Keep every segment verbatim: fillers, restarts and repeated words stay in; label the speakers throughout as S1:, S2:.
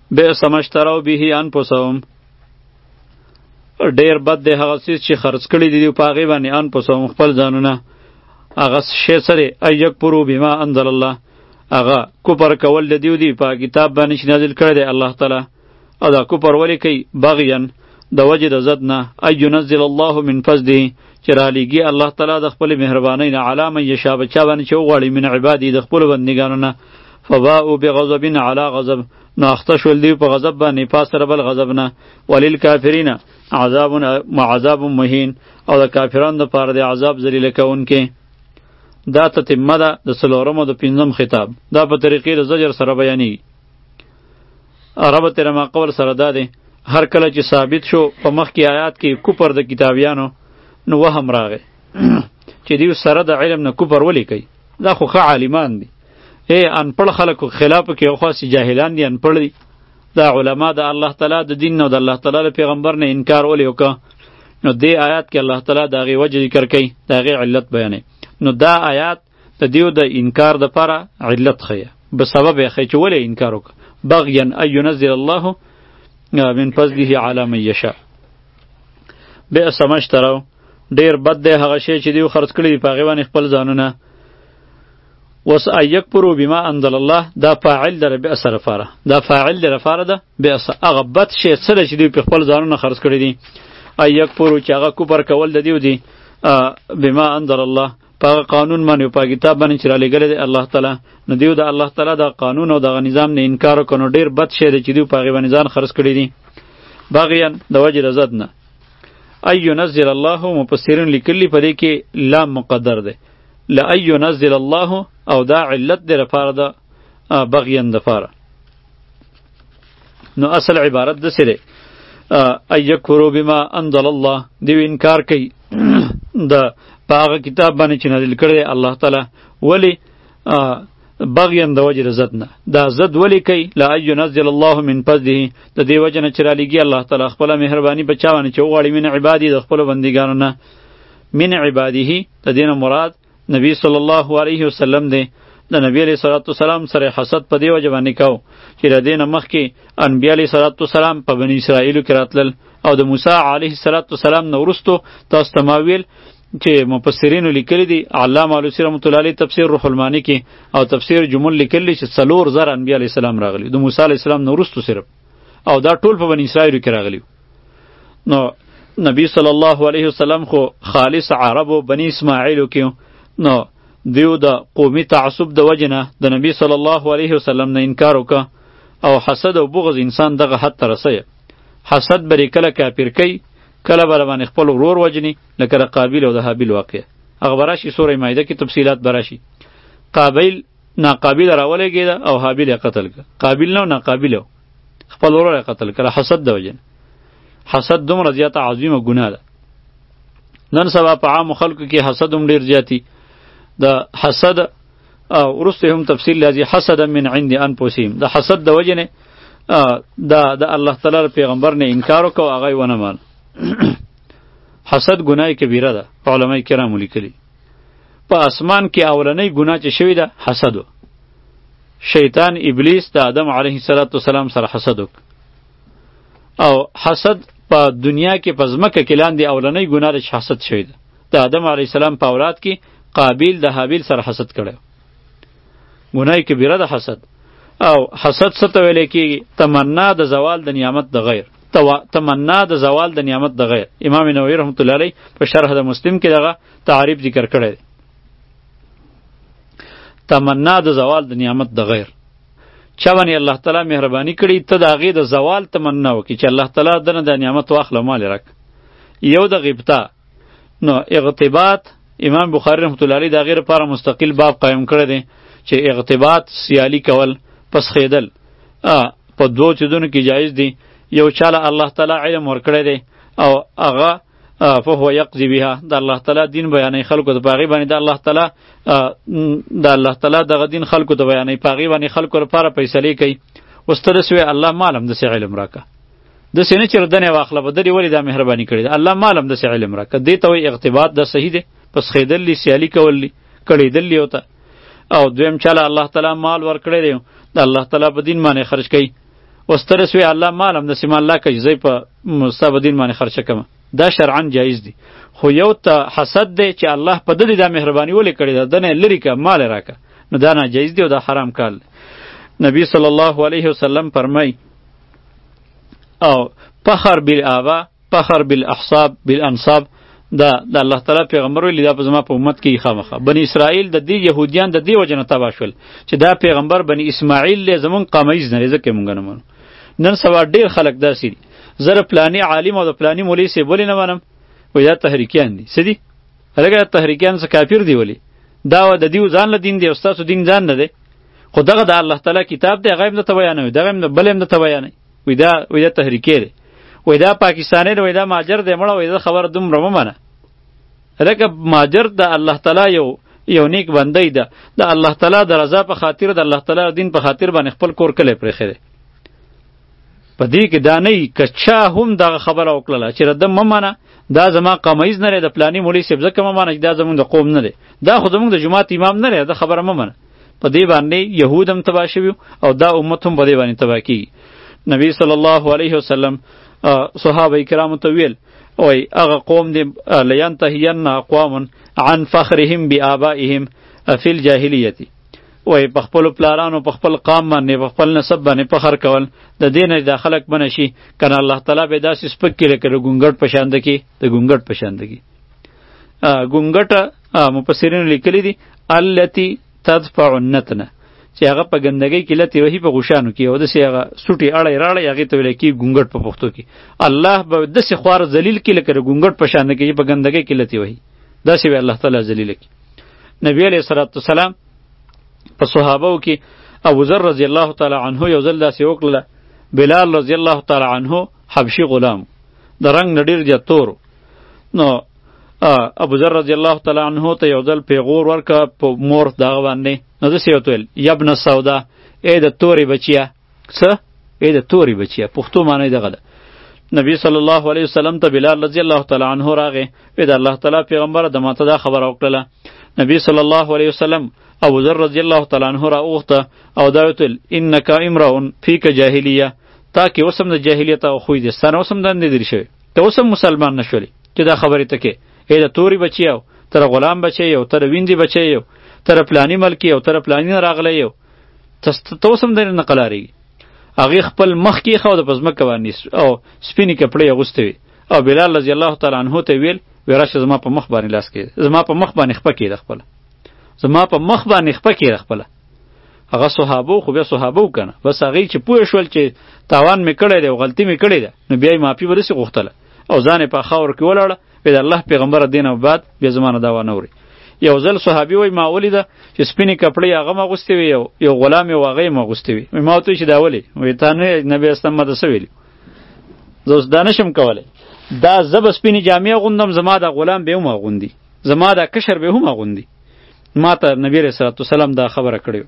S1: بئس ما اشتروا به انفسهم ډیر بد دی هغه څیز چې خرڅ کړي دي په هغې باندې انفسهم خپل ځانونه هغه شی سره ان یکفروا بما انزل الله هغه کفر کول د دیو دی په کتاب باندې چې نازل کړی دی الله تعالی او دا کفر ولې کوي بغیا د وجې د ضد نه ای ینزل الله من فضله چې رالیږي الله تعالی د خپل مهربانۍ نه علی من یشاء په چا باندې چې وغواړي من عبادي د خپلو بندګانو نه فباءوا بغضب علی غضب نو اخته شول دی په غضب باندې پاس سره بل غضب نه وللکافرین عذاب عذاب مهین او د کافرانو دپاره د عذاب ذلیله کوونکی دا تتمه ده د څلورم او د پنځم خطاب دا په طریقې د زجر سره بیانېږي ربط یې ما قول سره دا دی هر کله چې ثابت شو په مخکې آیات کې کفر د کتابیانو نو وهم راغی چې دیو سره د علم نه کفر ولې کوي دا خو ښه عالمان دي ای انپړ خلکو خلاف کې یو خاص جاهلان دي انپړ دي دا علما د الله تعالی د دین او د الله تعالی د پیغمبر نه انکار ولې وکړه نو دې آیات کې الله تعالی د هغې وجه ذکر کوي د هغې علت بیانوي نو دا آیات د دیو د انکار دپاره علت ښیه به سبب یې ښیي چې ولې انکار وکړه بغیا ان ینزل الله من فضله علی من یشاء بئس ما اشتروا ډیر بد دی هغه شی چې دیو خرڅ کړي دي په هغې باندې خپل ځانونه وس ان یکفروا بما انزل الله دا فاعل در بئس لپاره دا فاعل در لپاره ده بئس هغه بد شی څه ده چې دوی په خپل ځانونه خرڅ کړي دي ان یکفروا چې هغه کفر کول د دیو دي بما انزل الله په هغه قانون باندې په کتاب باندې چې رالیږلی دی الله تعالی نو دیو د الله تعالی د قانون او دغه نظام نه انکار وکړو نو ډېر بد شی دی چې دوی په هغې باندې ځان خرڅ کړي دي بغیا د وجې د ضد نه ان ینزل الله مفسرین لیکلي په دې کې لام مقدر دی لان ینزل الله او دا علت دی لپاره د بغیا دپاره نو اصل عبارت داسې دی ان یکفروا بما انزل الله دیو انکار کوي د په هغه کتاب باندې چې نازل کړی دی الله تعالی ولې بغیا د وجې د ضد نه دا ضد ولې کوي لان ینزل الله من فضله د دې وجه نه چې رالیږي الله تعالی خپله مهرباني په چا باندې چې وغواړي من عبادي د خپلو بندګانو نه من عباده د دې نه مراد نبی صلی الله علیه وسلم دی د نبی علیه صلوات وسلام سره حسد په دې وجه باندې کو چې د دې نه مخکې انبیا علیه صلوات وسلام په بني اسرائیلو کې راتلل او د موسی علیه صلوات وسلام نه وروستو تاسو ته ما ویل چې مفسرینو لیکلی دي علامه علوسی رحمت الله علیه تفسیر روح المانی کې او تفسیر جمل لیکلی چې څلور زره انبیا علیه السلام راغلي د موسی علیه السلام نه وروستو صرف او دا ټول په بني اسرائیلو کې راغلي نو نبی صلی الله علیه وسلم خو خالص عربو بني اسماعیلو کې نو دیو د قومي تعصب د وجه نه د نبی صلی الله علیه وسلم نه انکار وکړه او حسد او بغض انسان دغه حد ته رسوي حسد بری کله کافر کوي کله به باندې خپل ورور وجني لکه د قابیل او د حابیل واقعه هغه به راشي سوره مایده کې تفصیلات به راشي قابیل ناقابیل راولېږېده او حابیل یې قتل کړه قابیل نه ناقابیل خپل ورور یې قتل کړه حسد د وجې حسد دومره زیاته عظیمه ګناه ده نن سبا په عامو خلکو کې حسد هم ډېر زیاتي د حسد او وروسته هم تفصیل لازم حسد من عند انفسهم د حسد د وجې نه دا د الله تعالی پیغمبر نه انکار وکړو هغه یې ونه مان حسد گناه کبیره ده علماء کرام لیکلي په اسمان کې اولنۍ گناه چې شوې ده حسد شیطان ابلیس د آدم علیه السلام سره حسد وک او حسد په دنیا کې په ځمکه کې لاندې اولنۍ گناه ده چې حسد شوې ده د آدم علیه السلام په اولاد کې قابیل د حابیل سره حسد کړی گناه کبیره ده حسد او حسد څه ته ویلی کېږي تمنا د زوال د نعمت د غیر تمنا د زوال د نعمت د غیر امام نووي رحمت الله علیه په شرح د مسلم کې دغه تعریف ذکر کړی دی تمنا د زوال د نعمت د غیر چا باندې الله تعالی مهرباني کړي ته د هغې د زوال تمنا وکړي چې الله تعالی دنه د نعمت واخله مال راک یو د غیبته نو اغتباط امام بخاری رحمت الله علیه د هغې لپاره مستقل باب قایم کړی دی چې اغتباط سیالي کول پسخېدل په دوو څیزونو کې جایز دی یو چاله الله تعالی علم ورکړی دی او هغه فهو یقضي بها د الله تعالی دین بیانوي خلکو ته په هغې باندې د الله تعالی د الله تعالی دغه دین خلکو ته بیانوي په هغې باندې خلکو لپاره فیصلې کوي اوس ته داسې وایې الله مال هم داسې علم راکړه داسې نه چې ردنې واخله به درې ولې دا مهرباني کړې ده الله مال هم داسې علم راکړه دې ته وایي اغتباط دا صحیح دی پسخېدل دي سیالي کول دي کړېدل دي ورته او دویم چاله الله تعالی مال ورکړی دی د الله تعالی په دین باندې خرج کوي وستر سوی الله مالم د سیم الله که زی په مستبدین دین باندې خرچه کما دا شرعاً جایز دی خو یو ته حسد دی چې الله په دې د مهرباني ولې کړی دا دنه لری کا مال راکا نو دا ناجایز دی او دا حرام کار دی. نبی صلی الله علیه وسلم فرمای او فخر بالآبا فخر بالاحساب بالانصاب دا د الله تعالی پیغمبر ویلی دا په زما په امت کې خامخه بنی اسرائیل د دې يهودیان د دې وجنه تبا شول چې دا پیغمبر بنی اسماعیل له زمون قامیز نه ځکه مونږ نه مونږ نن سبا ډیر خلک داسې دي زره پلانی عالم او د پلانی مولوی سی بولی نه منم وای دا تحریکیان دي سدي هغه تحریکیان څخه کافر دی ولی دا د دیو ځان له دین دی استاد دین ځان نه دی خو دغه د الله تعالی کتاب دی غیب نه ته بیانوي دغه نه بلم نه ته بیانوي وای دا وای دا تحریکی دی وای دا پاکستانی دی وای دا ماجر دی مړه وای دا خبر دوم رممنه لکه ماجر د الله تعالی یو یو نیک بندی ده د الله تعالی د رضا په خاطر د الله تعالی دین په خاطر باندې خپل کور کله پرې خره په دې کې دا نه کچا هم دا خبره وکړه چې ردم ممنه دا زما قامیز نه د پلانی مولوی سیب زکه ممنه دا زمونږ د قوم نه دی دا خو زمونږ د جماعت امام نه دی دا خبره ممنه په دې باندې يهود هم تبا شوی او دا امت هم په دې باندې تبا کی. نبی صلی الله علیه وسلم صحابه کرام ته ویل وای هغه قوم دی لینتهین اقوام عن فخرهم بآبائهم فی الجاهلیت وای په خپل پلارانو په خپل قام باندې په خپل نسب باندې فخر کول د دین د خلق بنشي کنه الله تعالی به داسې سپک کړي کړه ګونګټ پشاند کی د ګونګټ پشاند کی ګونګټ مفسرین لیکلی دي التی تدفع النتن چې هغه په ګندګۍ کې لتی وهي په غوشانو کې او د سی هغه سټي اړې راړې هغه ته ویل کی ګونګټ په پښتو کې الله به د سی خوار ذلیل کې لکه ګونګټ پشاند کې په ګندګۍ کې لتی وهي دا سی الله تعالی ذلیل کی. نبی علیہ الصلوۃ والسلام په صحابو کې ابو ذر رضی الله تعالی عنه یو ځل داسې وکړه بلال رضی الله تعالی عنه حبشي غلام د رنگ نډیر جتور نو ابو ذر رضی الله تعالی عنه ته یو ځل پیغور ورکا په مور دغه باندې نو داسې وتل یبن سودا اې د توري بچیا څه اې د توري بچیا پښتو معنی دغه ده. نبی صلی الله علیه وسلم ته بلال رضی الله تعالی عنه راغی وی د الله تعالی پیغمبر د ماته دا خبر وکړه. نبی صلی الله علیه وسلم ابو ذر رضی الله تعالی عنه را اوخته او دا ویل انک امرؤ فیک جاهلیه تا کې وسم د جاهلیت او خو دې ستنه وسم د نه دي شوی ته وسم مسلمان نشولی چې دا خبره ته کې اې د توري بچیو تر غلام بچیو تر ویندې بچیو تر پلانی ملکی او تر پلانی راغلی یو ته وسم د نه قلاری هغه خپل مخ کې خو د پزمکه باندې او سپینی کپړې اغوستوي او بلال رضی الله تعالی عنه ته ویل ورشه زما په مخ باندې لاس کې زما په مخ باندې خپه کې خپل زما په مخ باندې خپه کې خپل هغه صحابه خو به صحابه وکنه بس هغه چې پوه شول چې تاوان می کړی دی او غلطی می کړی ده نو بیا یې معافي ورسې غوښتله او ځان په خاور کې ولاړه په الله پیغمبر دین او بعد بیا زمانه دا ونه وري. یو ځل صحابي وای ما ولیده چې سپینې کپړې هغه ما غوستې وي یو یو غلام یو هغه ما غوستې وي ما ته چې دا ولی وای تا نه نبی استم د سویلی زه اوس دا نشم کولی دا زب سپینې جامې غوندم زما د غلام به هم غوندي زما د کشر به هم غوندي ما ته نبی رسول الله سلام دا خبره کړې.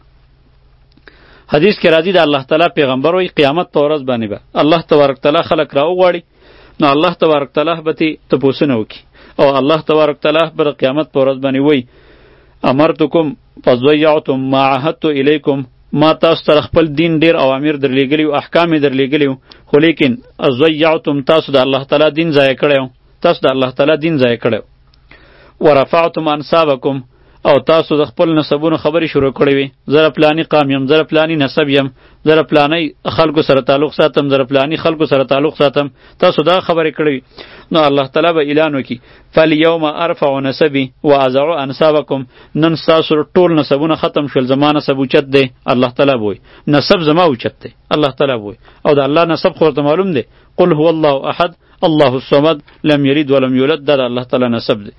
S1: حدیث کې راځي د الله تعالی پیغمبر وای قیامت پر ورځ باندې به الله تبارک تعالی خلق راو غواړي نو الله تبارک تعالی به ته پوښتنه وکي او الله تبارک تعالی پر قیامت پر ورځ باندې وای امرتکم فضیعتم ما عهدت الیکم ما تاسو تر خپل دین ډیر اوامر درلېګلی او احکام درلېګلی خو لیکن ضیعتم تاسو د الله تعالی دین ضایع کړو تاسو د الله تعالی دین ضایع کړو ورفعتم انسابکم او تاسو د خپل نسبونو خبرې شروع کړې وي زره پلانی قام یم زره پلانی نسب یم زره پلانی خلکو سره تعلق ساتم زره پلانی خلکو سره تعلق ساتم تاسو دا خبرې کړې نو الله تعالی به اعلان وکي فالیوم ارفع نسبی واضع انسابکم نن تاسو ټول نسبونه ختم شول زما نسب اوچت دی الله تعالی وای نسب زما اوچت دی الله تعالی وای او د الله نسب خو ته معلوم دی قل هو الله احد الله الصمد لم یلد ولم یولد دا الله تعالی نسب دی.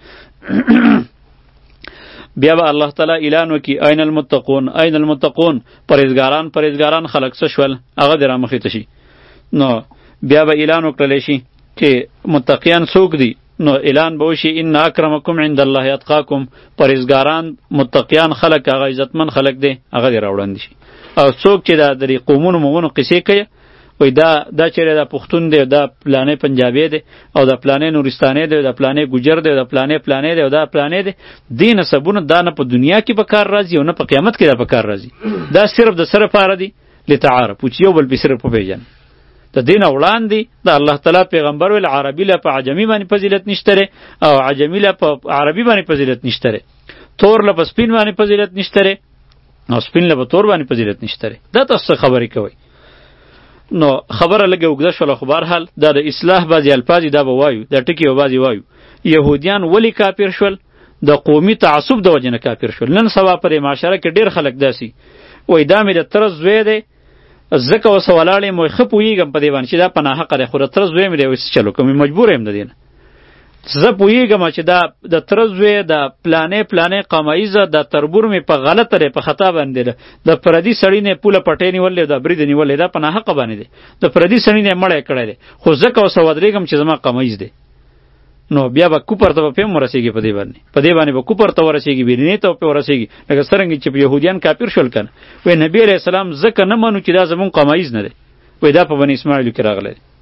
S1: بیا به الله تعالی اعلان وکي اين المتقون اين المتقون پرهیزګاران پرهیزګاران خلق څه شول هغه در مخې ته شي نو بیا به اعلان وکړل شي چې متقیان څوک دي نو اعلان به وشي ان اکرمکم عند الله اتقاکم پرهیزګاران متقیان خلق هغه عزتمن خلق دي هغه در وړاندې شي او څوک چې دا د قومونو مغونو قصې کوي وای دا دا چیرې دا پښتون دی دا پلانې پنجابی دی او دا پلانې نورستاني دی دا پلانې ګجر دی دا پلانې پلانې دی دا پلانې دی دین سبونه دا نه په دنیا کې په کار راځي او نه په قیامت کې دا په کار راځي دا صرف د سره پاره دی لتعارفوا چې یو بل پې صرف وپېژنئ. د دین وړاندې د الله تعالی پیغمبر ویل عربي له په عجمي باندې فضیلت نشته او عجمي له په عربي باندې فضیلت نشته، تور له په سپین باندې فضیلت نشته او سپین له په تور باندې فضیلت نشته. دا تاسو خبرې کوئ. نو خبره لږه اوږده شوله، خو بهرحال دا د اصلاح بعضې الفاظ دا به وایو، دا ټکي به بعضې وایو. یهودیان ولې کافر شول؟ د قومي تعصب د وجې نه کافر شول. نن سبا په دې معاشره کې ډېر خلک داسې وایي دا مې د تره زوی دی، ځکه اوسه ولاړ یم، وایي ښه پوهېږم په دې باندې چې دا په ناحقه دی، خو د تره زوی مې دی، وایي څه چلو کوم، مجبور یم د دې نه. زه پوهېږم چې دا د تره زوی د پلانې پلانې قمایزه د تربور مې په غلطه دی، په خطا باندې ده، د پردي سړي نه پوله پټۍ نیولې، د برید نیولې، دا په ناحقه باندې دی، د پردي سړي نه مړی کړی دی، خو ځکه اوسه ودرېږم چې زما قمایز دی. نو بیا به کوپر ته به پې هم ورسېږي، په دې باندې په دې باندې به کوپر ته ورسېږي، بیرینې ته به پې ورسېږي، لکه څرنګه چې یهودیان کافر شول که نه. وایي نبي علیه السلام ځکه نه منو چې دا زمونږ قمایز نه دی، وایي دا په بني اسماعیلو کې راغلی دی.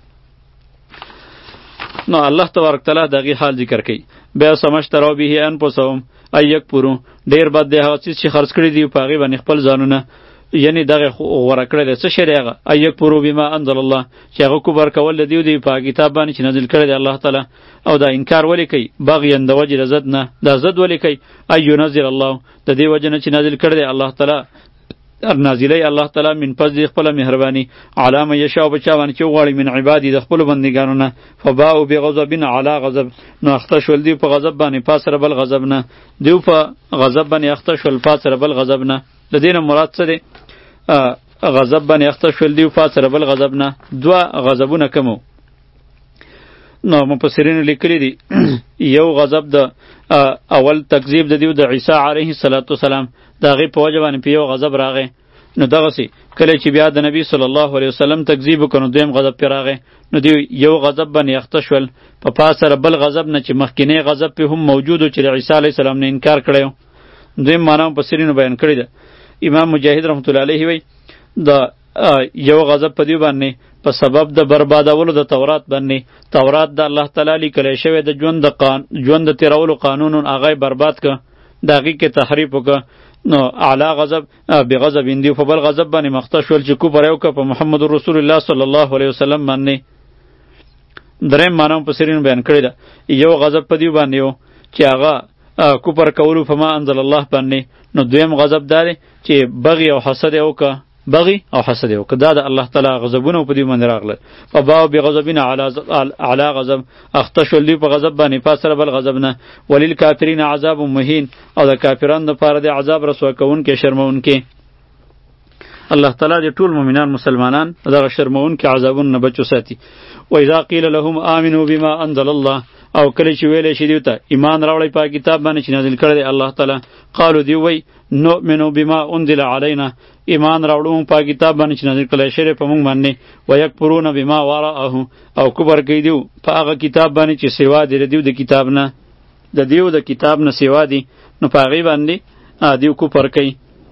S1: نو الله تبارک تعالی دغه حال ذکر کوي. بیا سمشترو به انفسهم ای یکفروا، ډیر بد دی هغه څیز چې خرڅ کړي دي په هغې باندې خپل ځانونه، یعنی دغه غوره کړی دی. څه شی دی هغه؟ ای یکفروا بما انزل الله، چې هغه کفر کول د دیو دی په کتاب باندې چې نازل کړی دی الله تعالی، او دا انکار ولې کوي؟ بغیا د وجې د ضد نه، دا ضد ولې کوي؟ ای ینزل الله، د دې وجې نه چې نازل کړی دی الله تعالی نازلی الله تعالی من فضل خپل مهربانی علی من یشاء بچا باندې چې غواړي من عبادی د خپل بندګانو نه. فباءوا بغضب علی غضب، نو اخته شول دی په غضب باندې پاسره بل غضب نه، دیو په غضب باندې اخته شول پاسره بل غضب نه. د دې نه مراد څه دی؟ غضب باندې اخته شول دی پاسره بل غضب نه، دوه غضبونه کومو. نو مفسرین لیکلی دي یو غضب د اول تکذیب د دیو د عیسی علیه السلام د هغې په وجه باندې په یو غضب راغی. نو دغسې کله چې بیا د نبی صلی الله علیه وسلم تکذیب وکړ نو دویم غضب پې راغی. نو دوی یو غضب باندې اخته شول په پاسره بل غضب نه چې مخکینی غضب پې هم موجود و چې د عیسی علیه السلام نه انکار کړی و. دویم معنا مفسرینو بیان کړې ده. امام مجاهد رحمت الله علیه وی د یو غضب په دې باندې په سبب د بربادولو د تورات باندې، تورات د الله تعالی لیکلی شوی د ژوند د قان ژوند د تیرولو قانون هغه برباد ک، د هغې کې تحریف وکړه. نو اعلی غضب بغضب اندی په بل غضب باندې مخته شول چې کفر یې وکړه په محمد رسول الله صلی الله علیه وسلم باندې. دریم معنا مفسرینو بیان کړې ده. یو غضب په دې باندې و چې هغه کفر کولو په ما انزل الله باندې. نو دویم غضب دا دی چې بغي او حسد یې وکړه، بغي او حسد یو کدا د الله تعالی غضبونه په دې باندې راغله. فباء بغضبنا علی علی غضب، اختشل دی په غضب باندې پاسره بل غضب نه. وللکافرین عذاب مهین، او د کافرانو لپاره د عذاب رسوا کوونکې شرمونکې. الله تعالی د ټول مؤمنان مسلمانان دغه شرمونکې عذابونو نه بچو ساتي. و اذا قیل لهم آمنوا بما انزل الله، او کله چې ویلې شي دیو ته ایمان راوړی په کتاب باندې چې نازل کړی دی الله تعالی، قالو دی وی نؤمنو بما انزل علینا، ایمان راوړو په کتاب باندې چې نازل کړی شوی په موږ باندې، ویکفرون بما وراءه، او کفر کوي دیو په هغه کتاب باندې چې سوا دی دیو د کتاب نه، د دیو د کتاب نه سوا دی، نو په هغې باندې دیو کفر کوي.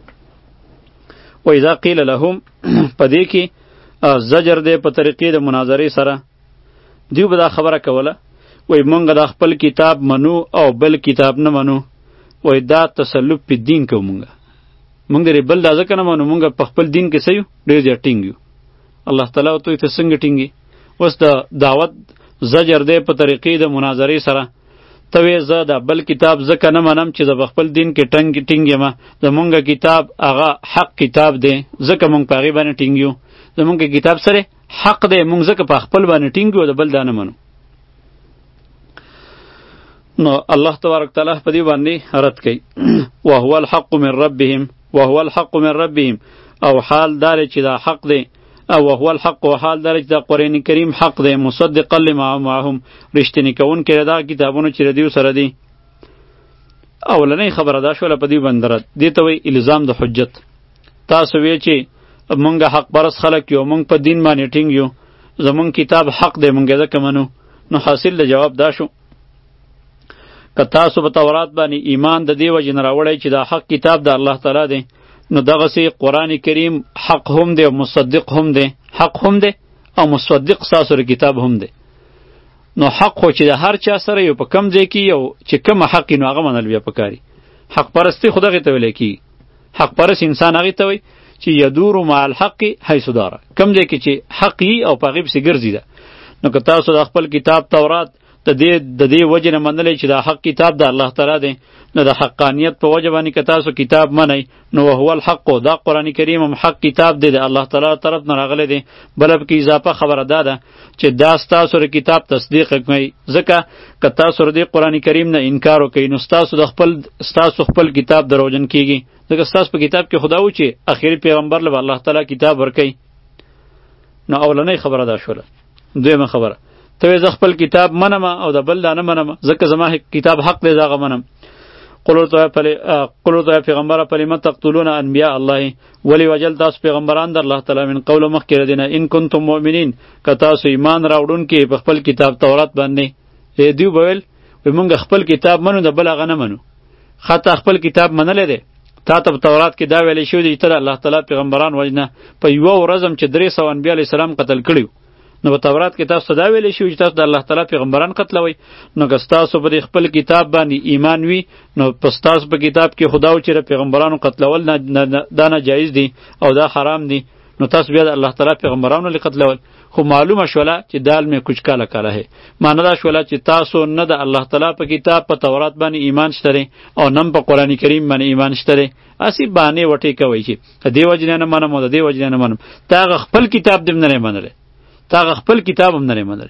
S1: و اذا قیل لهم، په دې کې زجر دی په طریقې د مناظرې سره. دیو به دا خبره کوله وای مونږ د خپل کتاب منو او بل کتاب نه منو، وای دا تسلط په دین کو مونږ مونږ لري بل دا ځکه نه منو، مونږ په خپل دین کې سيو ډېر زیات ټینګ یو. الله تعالی او ته څنګه ټینګي؟ اوس د دعوت زجر دی په طریقې د مناظرې سره. ته وې زه د بل کتاب ځکه نه منم چې د خپل دین کې ټینګ ټینګ یم، زمونږ کتاب هغه حق کتاب دی ځکه مونږ په هغې باندې ټینګ یو، زمونږ کتاب سره حق دی، مونږ ځکه په خپل باندې ټینګ یو، د بل دا نه منو. نو الله تبارک تعالی په دې باندې رد کوي. وهو الحق من ربهم، وهو الحق من ربهم، او حال دار چې دا حق دی، او وهو الحق، او حال دار چې دا قرآن کریم حق دی، مصدقا لما معهم، رښتینی کوونکی دا کتابونه چې دیو سره دي. اولنۍ خبره دا شوله په دې باندې رد، دې ته وایي الزام د حجت. تاسو وی چې مونږ حق پرست خلک یو، مونږ په دین باندې ټینګ یو، زمونږ کتاب حق دی مونږ یې ځکه منو. نو حاصل د جواب دا شو که تاسو په تورات باندې ایمان د دې وجې نه راوړی چې دا حق کتاب د الله تعالی دی، نو دغسې قرآن کریم حق هم دی او مصدق هم دی، حق هم دی او مصدق ستاسو کتاب هم دی. نو حق خو چې د هر چا سره یو په کم ځای کې یو چې کوم حق نو هغه منل بیا پکاري. حق پرستی خو دغې ته ویلی کېږي. حق پرست انسان هغې ته وایي چې یدور مع الحق حیث دار، کم ځای کې چې حق یي او په هغې پسې ګرځي ده. نو که تاسو د خپل کتاب تورات د دې د دې وجې نه منلی چې دا حق کتاب د الله تعالی دی، نو د حقانیت په وجه باندې که تاسو کتاب منئ، نو وهو الحق، دا قرآن کریم هم حق کتاب دی، د الله تعالی طرف نه راغلی دی. بله پکې اضافه خبره دا ده چې دا ستاسو د کتاب تصدیق کوي، ځکه که تاسو د قرآن کریم نه انکار وکئ نو ستاسو د خپل ستاسو خپل کتاب دروغجن کیږي، ځکه ستاسو په کتاب کې خدا و چې اخري پیغمبر له الله تعالی کتاب ورکوي. نو اولنۍ خبره دا شوله. دویمه خبره، ته زه خپل کتاب منم او د بل دا نه منم، ځکه زما کتاب حق دی، زه هغه منم. قلو تو پیغمبر فلم تقتلون انبیاء الله، ولی وجل تاسو پیغمبران در الله تعالی من قول مخکې دینه ان کنتم مؤمنین، که تاسو ایمان راوړونکي په خپل کتاب تورات باندې. دیو بویل وي مونږ خپل کتاب منو، د بل هغه نه منو. خاطر خپل کتاب منلی دی، تا ته په تورات کې دا ویلی شوي دي چې ته الله تعالی پیغمبران وژنه. په یوه ورځ هم چې درې سوه انبیا علیه السلام قتل کړي، نو په تورات کې تاسو دا ویلی شوي چې تاسو د الله تعالی پیغمبران قتلوئ. نو که ستاسو په خپل کتاب باندې ایمان وي، نو په ستاسو په کتاب کې خدا و چې پیغمبرانو قتلول دا ناجایز دي او دا حرام دي، نو تاسو بیا د الله تعالی پیغمبرانو لې قتلول. خو معلومه شوله چې دال میں کچھ کالا کالا ہے، معنی دا شوله چې تاسو نه د الله تعالی په کتاب په تورات باندې ایمان شته او نه په قرآن کریم باندې ایمان شته، اسی باندې وټې کوي چې د دې وجې نه منم او د دې وجې نه منم. تا هغه خپل کتاب دې نه منلی، تا هغه خپل کتاب هم نه منلی.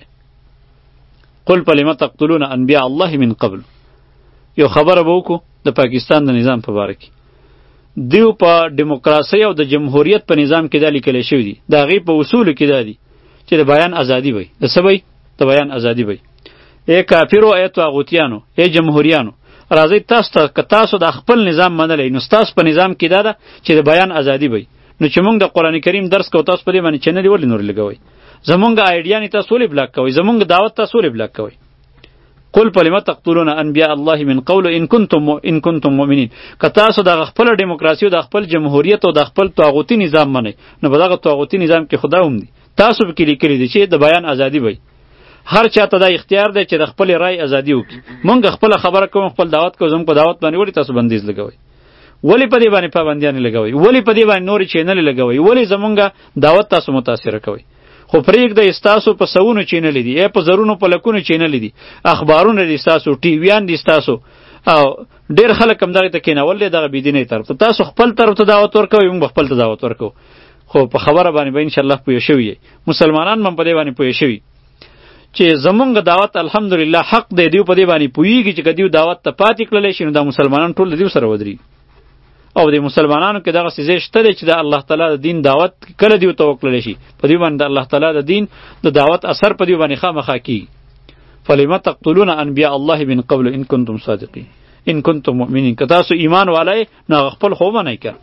S1: قل فلم تقتلون انبیاء الله من قبل. یو خبره به وکړو د پاکستان د نظام په باره کې. دیو په ډیموکراسۍ او د جمهوریت په نظام کې دا لیکلی شوي دي، د هغې په اصولو کې دا دي چې د بیان ازادي وي. د څه وي؟ د بیان ازادي وي. ای کافرو، ای طاغوتیانو، ای جمهوریانو، راځئ تاسو ته که تاسو د خپل نظام منلی، نو ستاسو په نظام کې دا ده چې د بیان ازادي وي. نو چې موږ د قرآن کریم درس کوو، تاسو په دې باندې چینلې ولې نورې لګوئ؟ زمونږ آیډیانې تاسو ولې بلاک کوئ؟ زمونږ دعوت تاسو ولې بلاک کوئ؟ قل فلم تقتلون انبیاء الله من قول ان کنتم ان کنتم مؤمنین. که تاسو د خپل ډیموکراسي او د خپل جمهوریت او د خپل طاغوتي نظام منئ، نو په دغه طاغوتي نظام کې خدا هم دی. تاسو به کې لیکلي دي چې د بیان ازادي وي. هر چاته دا اختیار دی چې د خپل رای ازادي وکړي. مونږ خپل خبره کوم، خپل دعوت کوو، زموږ په دعوت باندې ولې تاسو بندیز لګوئ؟ ولې په دې باندې پابندیانې لګوئ؟ ولې په دې باندې نورې چینلې لګوئ؟ ولې زمونږ دعوت تاسو متاثره کوئ؟ خو پرېږدئ، ستاسو په سوونو چینلې دي، یا په زرونو په لکونو چینلې دي، اخبارونه دي ستاسو، ټي ویان دي ستاسو، او ډېر خلک هم دغې ته کېنول دی دغه بېدینۍ طرف ته. تاسو خپل طرف ته دعوت ورکوئ، موږ به خپل ته دعوت ورکوو. خو په خبره باندې به انشاءالله پوه شوي یئ، مسلمانان هم په دې باندې پوه شوي چې زمونږ دعوت الحمدلله حق دی. دیو په دې باندې پوهېږي چې که دیو دعوت ته پاتې کړلی شي، نو دا مسلمانان ټول د دیو سره ودرېږي. او د مسلمانانو کې دغه څیزې شته دی چې د الله تعالی د دین دعوت کله دیو ته وکړلی شي، په دیو باندې د الله تعالی د دین د دعوت اثر په دیو باندې خامخا کېږي. فلم تقتلون انبیاء الله من قبل ان کنتم صادقین ان کنتم مؤمنین. که تاسو ایمان والای، نو هغه خپل خو منئ که.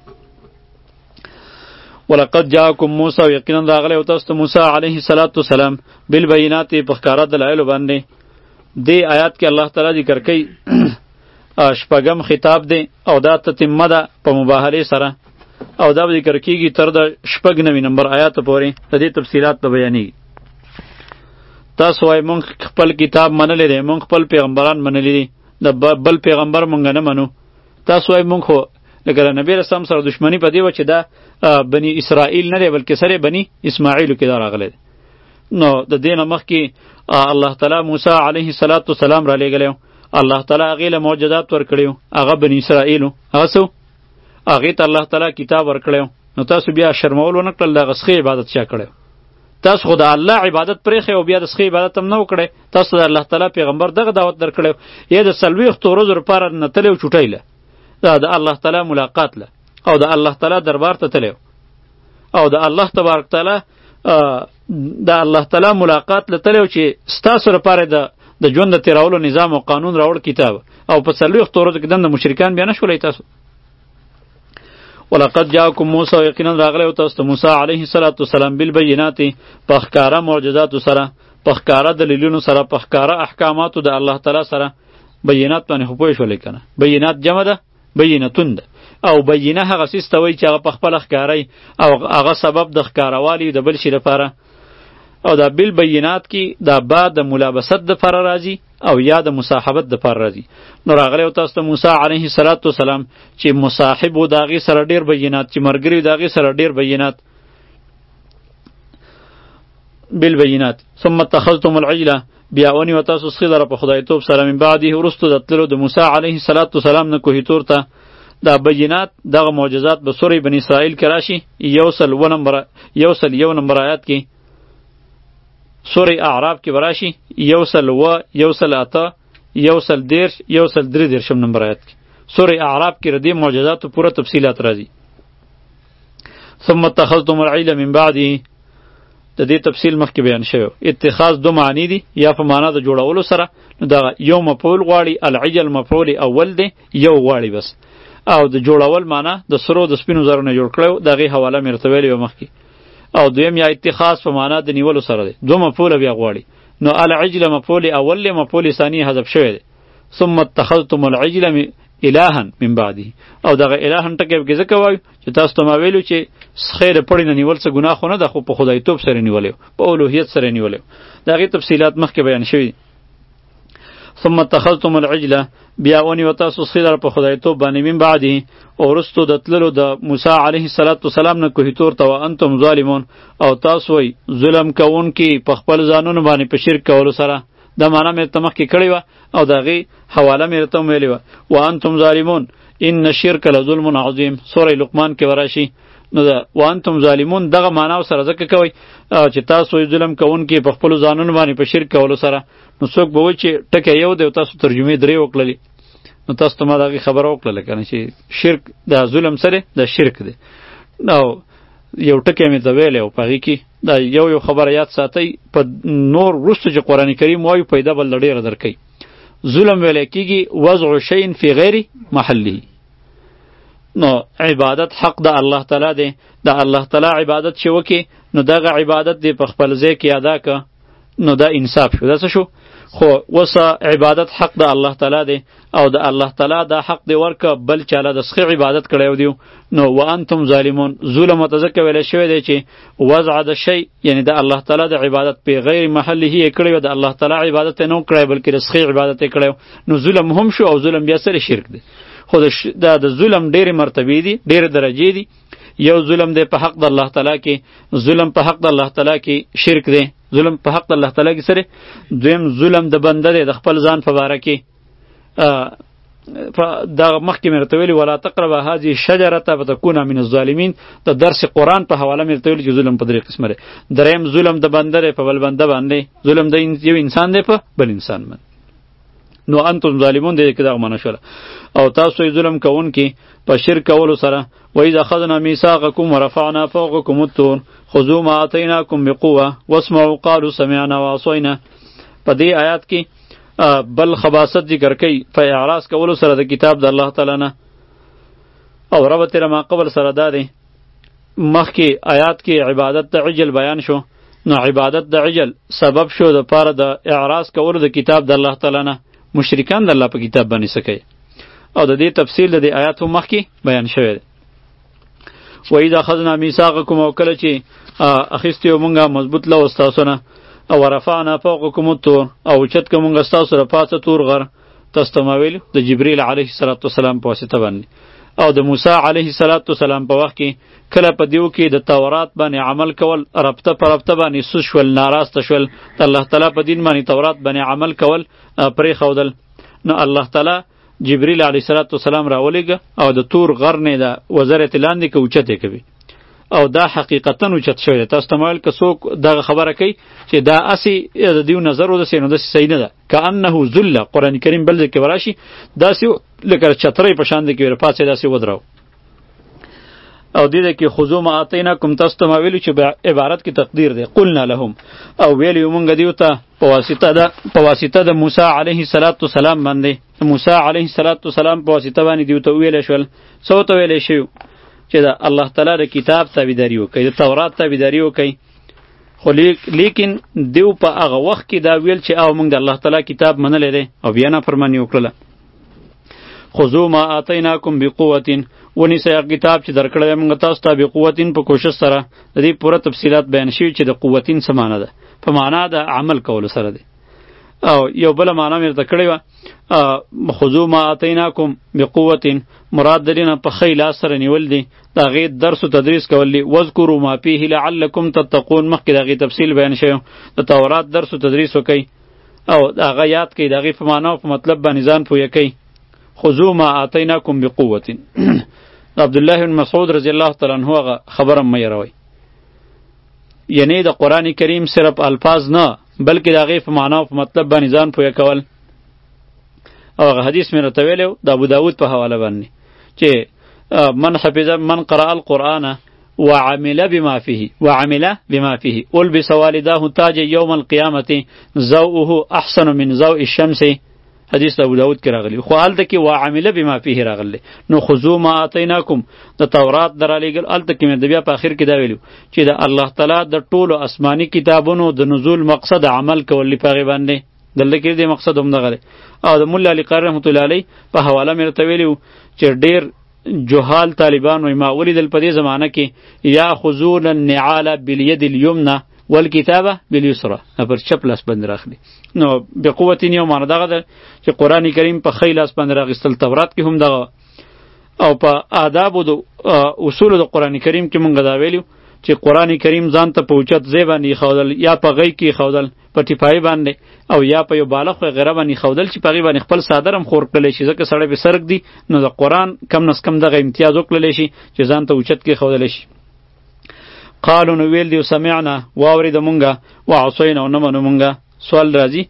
S1: ولقد جاءکم موسی، یقینا راغلی او تاسو ته موسی علیه السلام بالبینات، په ښکاره دلایلو باندې. دې آیات کې الله تعالی ذکر کوي شپږم خطاب دی او دا تتمه ده په مباهله سره، او دا ذکر کیږي تر د شپږ نوي نمبر آیات پورې. د دې تفصیلات به بیانېږي. تاسو وایئ مونږ خپل کتاب منلی دی، مونږ خپل پیغمبران منلی دي، د بل پیغمبر مونږ نه منو. تاسو وایئ مونږ خو لکه د نبی رسول سره دشمنی په دې وه چې دا بني اسرائیل نه دی، بلکې سره بني اسماعیلو کې دا راغلی دی. نو د دې نه مخکې الله تعالی موسی علیه السلام را لېږلی و. الله تعالی هغې له معجزات ورکړی و، هغه بني اسرائیل و. هغه څه و؟ هغې ته الله تعالی کتاب ورکړی و. نو تاسو بیا شرمول ونه کړل، د هغه سخی عبادت چا کړی و؟ تاسو خو د الله عبادت پرېښی او بیا د سخی عبادت هم نه و کړی. تاسو د الله تعالی پیغمبر دغه دعوت درکړی و، یا د څلوېښتو ورځو لپاره نه تللی و چوټۍ له، د الله تعالی ملاقات له، او د الله تعالی دربار ته تللی و، او د الله تبارک تعالی د الله تعالی ملاقات له تللی و چې ستاسو لپاره د د ژوند د تیرولو نظام او قانون راوړ کتاب، او په څلوېښتو ورځو کې دنده مشرکان بیا نه شولئ تاسو. ولقد جاءکم موسی، یقینا راغلی و تاسو ته موسی علیه السلام بالبینات، په ښکاره معجزاتو سره، په ښکاره دلیلونو سره، په ښکاره احکاماتو د الله تعالی سره. بینات باندې خو پوه شولئ که نه؟ بینات جمع ده، بینتون ده. او بینه هغه څیز ته وایي چې هغه په خپله ښکاری او هغه سبب د ښکاروالي د بل شي لپاره. او دا بالبینات کې دا با د ملابست د پر راځي او یا د مصاحبت د پر راځي. نو راغلی تاسو ته موسی علیه السلام چې مصاحب و داغي سره ډیر بینات، چې مرګری داغي سره ډیر بینات بالبینات. ثم اتخذتم العجله بیا ونی وتاسو خضر په خدای توب سره من بعده ورستو د تللو د موسی علیه السلام نه کوهی تور ته دا بینات دغه معجزات به سوره بنی اسرائیل کې راشي. یوسل و نمبر یوسل یو نمبر آیات کې سوره اعراف کې براشي، یوسل و یوسل اتا یوسل دیرش یوسل درې دیرشم نمبر آیات کې سوره اعراف کې ردی معجزات پوره تفصیلات راځي. ثم اتخذتم العجل من بعده د دې تفصیل مخکې بیان شوی. اتخاذ دو معنی دي، یا په معنا د جوړولو سره، نو دا یو مفعول غواړي، العجل مفعول اول دی یو غواړي بس، او د جوړول معنا د سرو د سپینو زرو نه جوړ کړو، دغه حواله مې ورته ویلې مخکې. او دویم یا اتخاذ په معنا د نیولو سره دی، دو مفعول بیا غواړي، نو العجل مفعول اول له مفعول ثانی حذف شوی دی. ثم اتخذتم العجل الها من بعده، او دغه الهن ټکی کې ځکه وایو چې تاسو ته ما ویلو چې خیر پړی نه نیول څه ګناه خو نه ده، خو په خدای توب سره نیولې، په اولوهیت سره نیولې. دغه تفصیلات مخکې بیان شوی. ثم اتخذتم العجل بیا ونی وتاسو خیر په خدای توب باندې من بعده او رستو د تللو د موسی علیه السلام نه کوهی تور ته وانتم ظالمون، او تاسو وی ظلم کوون کې په خپل ځانونو باندې په شرک کولو سره. دا معنا مې ته مخکې کړې وه او د هغې حواله مې ورته ویلې وه. وانتم ظالمون ان الشرک لظلم عظیم سوره لقمان کې وراشي. نو دا وانتم ظالمون دغه معنا سره ځکه کوئ چې تاسو وی ظلم کوونکي په خپلو ځانونو باندې په شرک کولو سره. نو څوک به وایي چې ټکی یو دی او تاسو ترجمې درې وکړلې، نو تاسو ته ما د هغې خبره وکړله که نه چې شرک دا ظلم څه دی، دا شرک دی. او یو ټکی مې ته ویلی او په هغې کې دا یو یو خبره یاد ساتئ، په نور وروسته چې قرآن کریم وایو پیدا بل ډېره درکوي. ظلم ویلی کېږي وضع شیء فی غیر محله. نو عبادت حق د الله تعالی دی، د الله تعالی عبادت چې وکړي نو دغه عبادت دی په خپل ځای کې ادا که، نو دا انصاف شو. دا څه شو؟ خو وسه عبادت حق د الله تعالی دی او د الله تعالی دا حق دی ورکه بل چاله د سخی عبادت کړی دی. نو وانتم ظالمون ظلم متذکر ویل شوی دی چې وضع د شی یعنی د الله تعالی د عبادت په غیر محله یې کړی، د الله تعالی عبادت نه کړی بلکې د سخی عبادت یې کړی. نو ظلم هم شو او ظلم بیا سره شرک دی. خو د د ظلم ډېرې مرتبې دي، ډېرې درجې دي. یو ظلم دی په حق د الله تعالی کې، ظلم په حق د الله تعالی کې شرک دی، ظلم په حق د الله تعالی کې سره. دویم ظلم د بنده دی د خپل ځان په باره کې. دا مخکې مې ورته ویلي ولا تقربا هذه الشجرة فتکونا من الظالمین. د درس قرآن په حواله مې ورته ویلي چې ظلم په درې قسمه دی. دریم ظلم د بنده دی په بل بنده باندې، ظلم د یو انسان دی په بل انسان باندې. نو انتم ظالمون دی کې دغه معنا شوله. او تاسو یې ظلم کوونکي په شرک کولو سره. وإذا أخذنا ميثاقكم ورفعنا فوقكم الطور خذوا ما آتيناكم بقوة واسمعوا قالوا سمعنا وعصينا. په دې آیات کې بل خباست ذکر کوي په اعراض کولو سره د کتاب د الله تعالی نه، او ربط ما قبل سره دا دی. مخکې آیات کې عبادت د عجل بیان شو، نو عبادت د عجل سبب شو د پاره د اعراض کولو د کتاب د الله تعالی نه. مشرکان د الله په کتاب باندې څه کوي، او د دې تفصیل د دې آیاتو مخکې بیان شوی دی. وإذا أخذنا ميثاقكم او کله چې اخیستیو مونږه مضبوط له استاسو نه، او رفعنا فوقكم الطور او چت که مونږه ستاسو را پاسه تور غر. تاسو ته ما ویلو د جبریل علیه السلام په واسطه باندې او د موسی علیه السلام په وخت کې کله په دیو کې د تورات باندې عمل کول ربطه پر ربطه باندې سوس شول، ناراسته شول، د الله تعالی په دین باندې تورات باندې عمل کول پرې خودل. نو الله تعالی جبریل علیه السلام راولېږه او د تور غر نه د وزارت لاندې کې اوچته کوي، او دا حقیقتا اوچت شوی دی. تاسو ته مایل که څوک دغه خبره کوي چې دا اسی د دیو نظر ودسې نو داسې صحیح نه ده. کأنه ذله قرآن کریم بل ځای کې وراشي داسې لکه چترۍ په شان دی کې ورپاسې داسې ودراو. او دې کې خذو ما آتیناکم تاسو ته ما ویلو چې عبارت کې تقدیر دی. قلنا لهم او ویلو مونږ دیو ته په واسطه ده په واسطه د موسی علیه السلام باندې موسی علیه السلام په واسطه باندې دیو ته ویل شول. څه ته ویل شو چې دا الله تعالی د کتاب تابعداري وکړي، د تورات تابعداري وکړي. خو لیکن دیو په هغه وخت کې دا ویل چې او موږ د الله تعالی کتاب منلی دی او بیا نافرماني وکړله. خذو ما آتیناکم بقوة ونیسئ هغه کتاب چې درکړی موږ تاسو ته بقوة په کوشش سره. د دې پوره تفصیلات بیان شوي چې د قوتین څه معنی ده. په معنا د عمل کولو سره دی. او یو بل معنا مې ورته کړې وه خذو ما آتیناکم بقوة، مراد درینه په ښی لاس سره نیول دی، د هغې درس و تدریس کول دی. واذکروا ما فیه لعلکم تتقون، مخکې د هغې تفصیل بیان شوی، د تورات درس و تدریس وکئ او د هغه یاد کئ، د هغې په معنا او په مطلب باندې ځان پویه کئ. خذو ما آتیناکم بقوة. د عبدالله بن مسعود رضی الله تعالی عنه هغه خبره مه یروئ، یعنی د قرآن کریم صرف الفاظ نه بلکې د هغې په معنا او په مطلب باندې ځان پویه کول. او هغه حدیث مې راته ویلی و د ابو داود په حواله باندې چې من حفظ من قرأ القرآن وعمل بما فيه وعمل بما فيه ألبس والداه تاج يوم القيامة ضوءه أحسن من ضوء الشمس. حدیث ابو داود کې راغلی، خو هلته کې وعمل بما فيه راغلی. نو خذو ما آتیناکم د تورات درالیږل، هلته کې مې د بیا په آخر کې دا ویلو چې د الله تعالی د ټولو آسماني کتابونو د نزول مقصد عمل کول دی په هغې باندې، دلته کې دې مقصد هم دغه دی. او د ملا علی قاری رحمت الله علیه په حواله مې ورته ویلي وو چې ډېر جهال طالبان وایي ما ولیدل په دې زمانه کې یاخذون النعال بالید الیمنه والکتابه بالیسرا، پر چپ لاس باندې راخلي. نو بقوتین یو معنی دغه ده چې قرآن کریم په ښی لاس باندې راغیستل، تورات کې هم دغه. او په آدابو د اصولو د قرآن کریم کې مونږ دا ویلو چې قرآن کریم ځان ته په اوچت ځای باندې ایښودل، یا په غی کې ایښودل په ټیپایي باندې، او یا په یو بالغ وغیره باندې ایښودل چې په هغې باندې خپل څادر هم خور کړلی شي، ځکه سړی پې سرک دی. نو د قرآن کم نس کم دغه امتیاز وکړلی شي چې ځان ته اوچت کې ایښودلی شي. قالو نو ویل دیو سمعنا واورېده مونږه وعصینا او نه منو مونږه. سوال راځي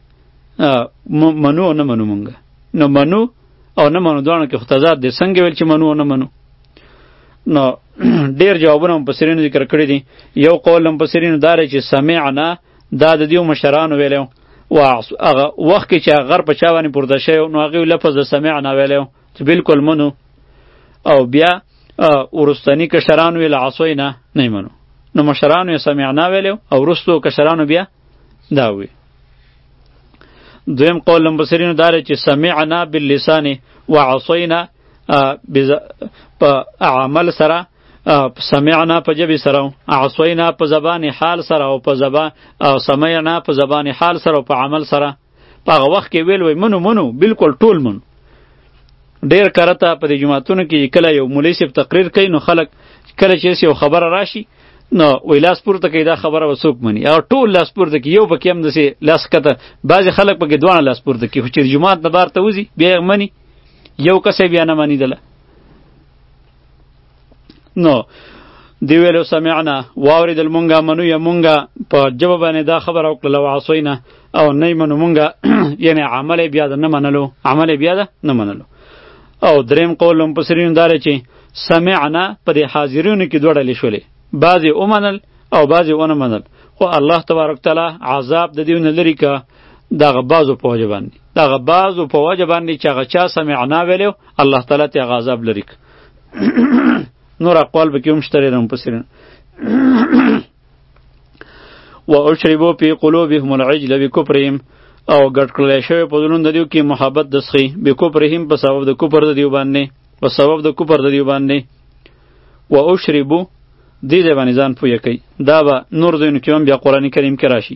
S1: منو او نه منو مونږه، نو منو او نه منو دواړو کې خو تضاد دی، څنګه ویل چې منو او نه منو؟ نو ډیر جوابونه مفسرینو ذکر کړي دي. یو قول مفسرینو دا دی چې سمعنا دا د دیو مشرانو ویلو، هغه وخت کې چې غر په چا باندې پورته شوی نو هغې لفظ د سمعنا ویلو چې بالکل منو. او بیا وروستني کشرانو ویل عصینا نه منو، نو مشرانو یې سمعنا ویلو او وروستو کشرانو بیا دا وی. دویم قول مفسرینو دا دی چې سمعنا باللسان وعصینا په عمل سره، سمعنا په جبې سره، عصینا په زبان حال سره، او په زبان او سمعنا په زبان حال سره او په عمل سره. په هغه وخت کې ویل وی منو منو بالکل ټول منو. ډیر کرته په دې جماعتونو کې کله یو مولوي صاحب تقریر کوي نو خلک کله چې یو خبره راشي نو وی لاس پورته کوي، دا خبره به څوک مني؟ او ټول لاس پورته کوي، یو پکې هم داسې لاس کته، بعضې خلک پکې دواړه لاس پورته کوي، خو چې جومات نه بهر ته وځي بیا یې مني، یو کس یې بیا نه منېدله. نو دی ویلو سمعنا واورېدل مونږه، منو یې مونږه په ژبه باندې دا خبره وکړله، وعصینا او نه یې منو مونږه، یعنې عمل یې بیا د نه منلو، عمل یې بیا د نه منلو. او دریم قول مفسرینو دا دی چې سمعنا په دې حاضرینو کې دوه ډلې شولې، بعضې ومنل او بعضې ونه منل، خو الله تبارک تعالی عذاب د دې نه لرې که دغه بعضو په وجه باندې، دغه بعضو په وجه باندې چې هغه چا سمعنا ویلی الله تعالی ته هغه عذاب لرې که. نور اقوال پکې هم شته ډېر مفسرین. و اشربوا فی قلوبهم العجل بکفرهم، او ګډ کړلی شوی په زړونو د دیو کې محبت د سخي، بکفرهم په سبب د کفر د دیو باندې، په سبب د کفر د دیو باندې. و اشربوا دې ځای باندې ځان پویه کوي، دا به نور ځایونو کې هم بیا قرآن کریم کې راشي.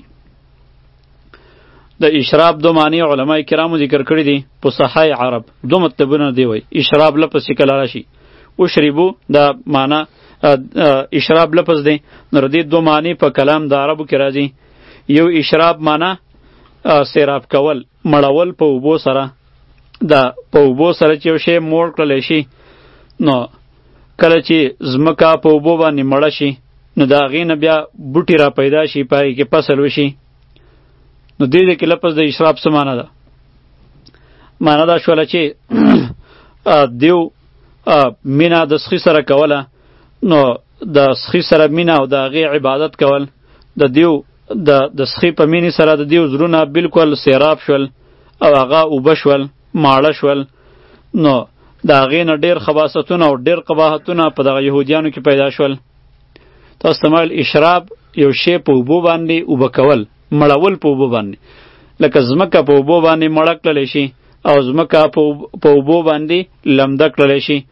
S1: د اشراب دو معنی علماء کرامو ذکر کړي دي، فصحای عرب دو مطلبونه دی وایي. اشراب لفظ چې کله راشي، اشربو دا معنی اشراب لفظ دی، نو دې دو معنی په کلام د عربو کې راځي. یو اشراب معنی سیراب کول، مړول په اوبو سره، دا په اوبو سره چې یو شی موړ کړلی شي، نو کله چې ځمکه په اوبو باندې مړه شي نو د هغې نه بیا بوټي را پیدا شي، په هغې کې فصل وشي. نو دې دې کې لفظ د اشراب څه معنی ده؟ معنی دا شوله چې دیو مینا د سخي سره کوله، نو د سخي سره مینا او د هغې عبادت کول، د دیو د د سخي په مینې سره د دیو زړونه بالکل سیراب شول او هغه اوبه شول، ماړه شول. نو د هغې نه ډېر خباستونه او ډېر قباحتونه په دغه یهودیانو کې پیدا شول. تاسو ته مایل اشراب یو شی په اوبو باندې اوبه کول، مړول په اوبو باندې، لکه ځمکه په اوبو باندې مړه کړلی شي او ځمکه په اوبو باندې لمده کړلی شي،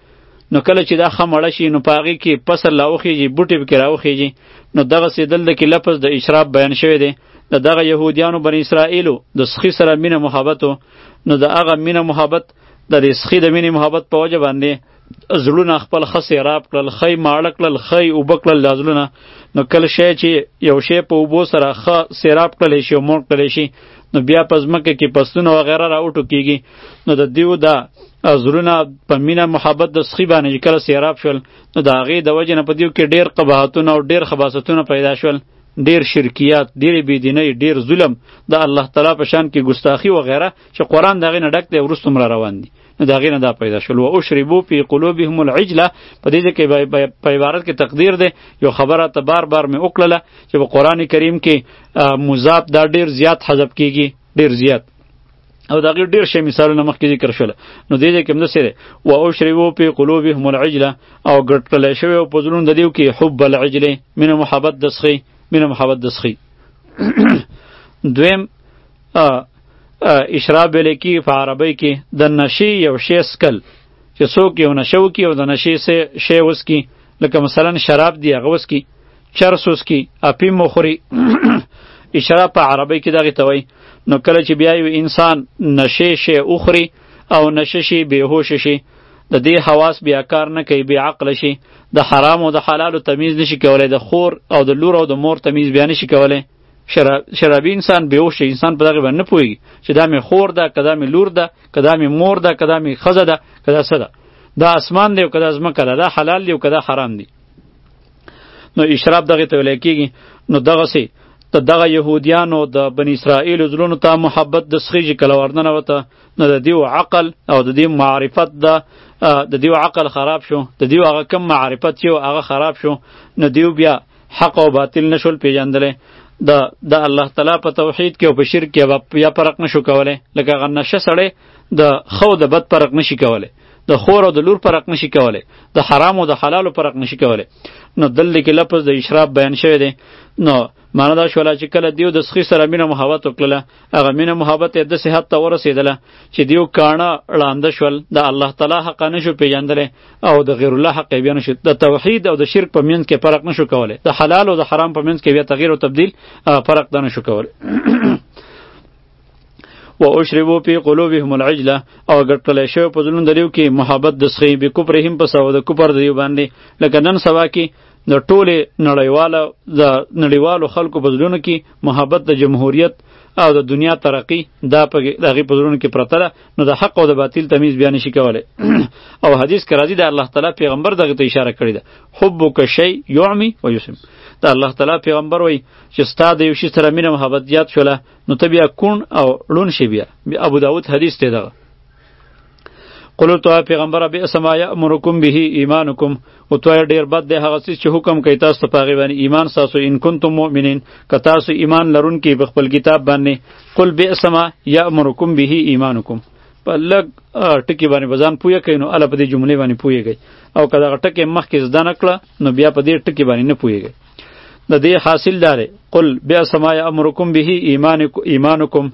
S1: نو کله چې دا ښه مړه شي نو په هغې کې فصل راوخیږي، بوټي پکې راوخیږي. نو دغسې دلته کې لفظ د اشراف بیان شوی دی. د دغه یهودیانو بني اسرائیلو د سخي سره مینه محبت و. نو د هغه مینه محبت د دې سخي د مینې محبت په وجه باندې زړونه خپل ښه سیراب کړل، ښه یې ماړه کړل، ښه یې اوبه کړل دا زړونه. نو کله شی چې یو شی په اوبو سره ښه سیراب کړلی شي او موړ کړلی شي نو بیا په ځمکه کې فصلونه وغیره راوټو کېږي. نو د دیو دا زړونه په مینه محبت د سخي باندې چې کله سیراب شول نو د هغې د وجې نه په دیو کې ډېر قباحتونه او ډېر خباثتونه پیدا شول، ډیر شرکیات، ډیر بېدینۍ، ډیر ظلم، د الله تعالی په شان کې ګستاخي وغیره چې قرآن د هغې نه ډک دی، وروسته هم را روان دي. نو د هغې نه دا پیدا شول. و اشربو فی قلوبهم العجله، په دې کې په عبارت کې تقدیر دی. یو خبره ته بار بار مې وکړله چې په قرآن کریم کې مضاف دا ډیر زیات حذف کېږي، ډیر زیات، او د هغې ډیر شی مثالونه مخکې ذکر شوله. نو دې ځای کې هم داسې دی و اشربو فی قلوبهم العجله، او ګډ کړلی شوی او په زړونو د دیو کې حب العجلې، مینه محبت د سخي، مینه محبت د سخي. دویم اشراب ویل کی په عربی کې د نشي یو شی سکل، چې څوک یو نشه وکړي او د نشې شی وڅکي، لکه مثلا شراب دی هغه وڅکي، چرس وڅکي، افیم وخوري. اشراب په عربی کې دغې ته وایي. نو کله چې بیا یو انسان نشې شی وخوري او نشه شي، بېهوشه شي، د دې حواس بیا کار نه کوي، بې عقله شي، د حرام او د حلالو تمیز نشي کولی، د خور او د لور او د مور تمیز بیا نشي کولی. شراب شرابي انسان بېهوش شي، انسان په دغې باندې نه پوهېږي چې دا مې خور ده، که دا مې لور ده، که دا مې مور ده، که دا مې ښځه ده، که دا څه ده، دا اسمان دی او که دا ځمکه ده، دا حلال دی او که دا حرام دی. نو اشراب دغې ته ویلی کېږي. نو دغسې د دغه یهودیانو د بني اسرائیلو زړونو ته محبت د سخي چې کله ورننوته نو د دیو عقل او د دیو معرفت ده د دیو عقل خراب شو، د دیو هغه کم معرفت چې هغه خراب شو. نو دیو بیا حق او باطل نشول پیژندلی، د د الله تعالی په توحید کې او په شرک کې بیا فرق نشو کولی. لکه هغه نشه سړی د ښه او د بد فرق نشي کولی، د خور او د لور فرق نشي کولی، د حرام او د حلالو فرق نشي کولی. نو دلته کې لفظ د اشراف بیان شوی دی. نو معنا دا شوله چې کله دیو د سخي سره مینه محبت وکړله، هغه مینه محبت یې داسې حد ته ورسېدله چې دیو کاڼه ړانده شول، د الله تعالی حق نشو پیژندلی او د غیر الله حق یې بیا نشو، د توحید او د شرک په منځ کې فرق نشو کولی، د حلال او د حرام په منځ کې بیا تغییر او تبدیل فرق دا نشو کولی. و اشربو فی قلوبهم العجله، او ګټلی شوی په زړونو د دیو کې محبت د سخي، بکفرهم په سبب د کفر د دیو باندې. لکه نن سبا کې د ټولې نړیوالو د نړیوالو خلکو په زړونو کې محبت د جمهوریت او د دنیا ترقی دا په هغې په زړونو کې پرته ده. نو د حق او د باطل تمیز بیا نشي کولی. او حدیث کې راځي د الله تعالی پیغمبر دغې ته اشاره کړې ده، حبک شی یعمی و یسم. د الله تعالی پیغمبر وایي چې ستا د یو شي سره مینه محبت زیات شوله نو ته بیا کوڼ او ړوند شي. بیا ابو داود حدیث دی دغه. قلو تو پیغمبر بئس ما یأمرکم به ایمانکم، او تو ډیر بد دی هغه څه چې حکم کوي تاسو ته په هغې باندې ایمان ستاسو، ان کنتم مؤمنین، که تاسو ایمان لرونکي په خپل کتاب باندې. قل بئس ما یأمرکم به ایمانکم، په لږ ټکي باندې به ځان پوهه کوئ نو هله په دې جملې باندې پوهېږئ، او که دغه ټکې مخکې زده نه کړه نو بیا په دې ټکي باندې نه پوهېږئ. د دې حاصل دا دی قل بئس ما یأمرکم به ایمانکم.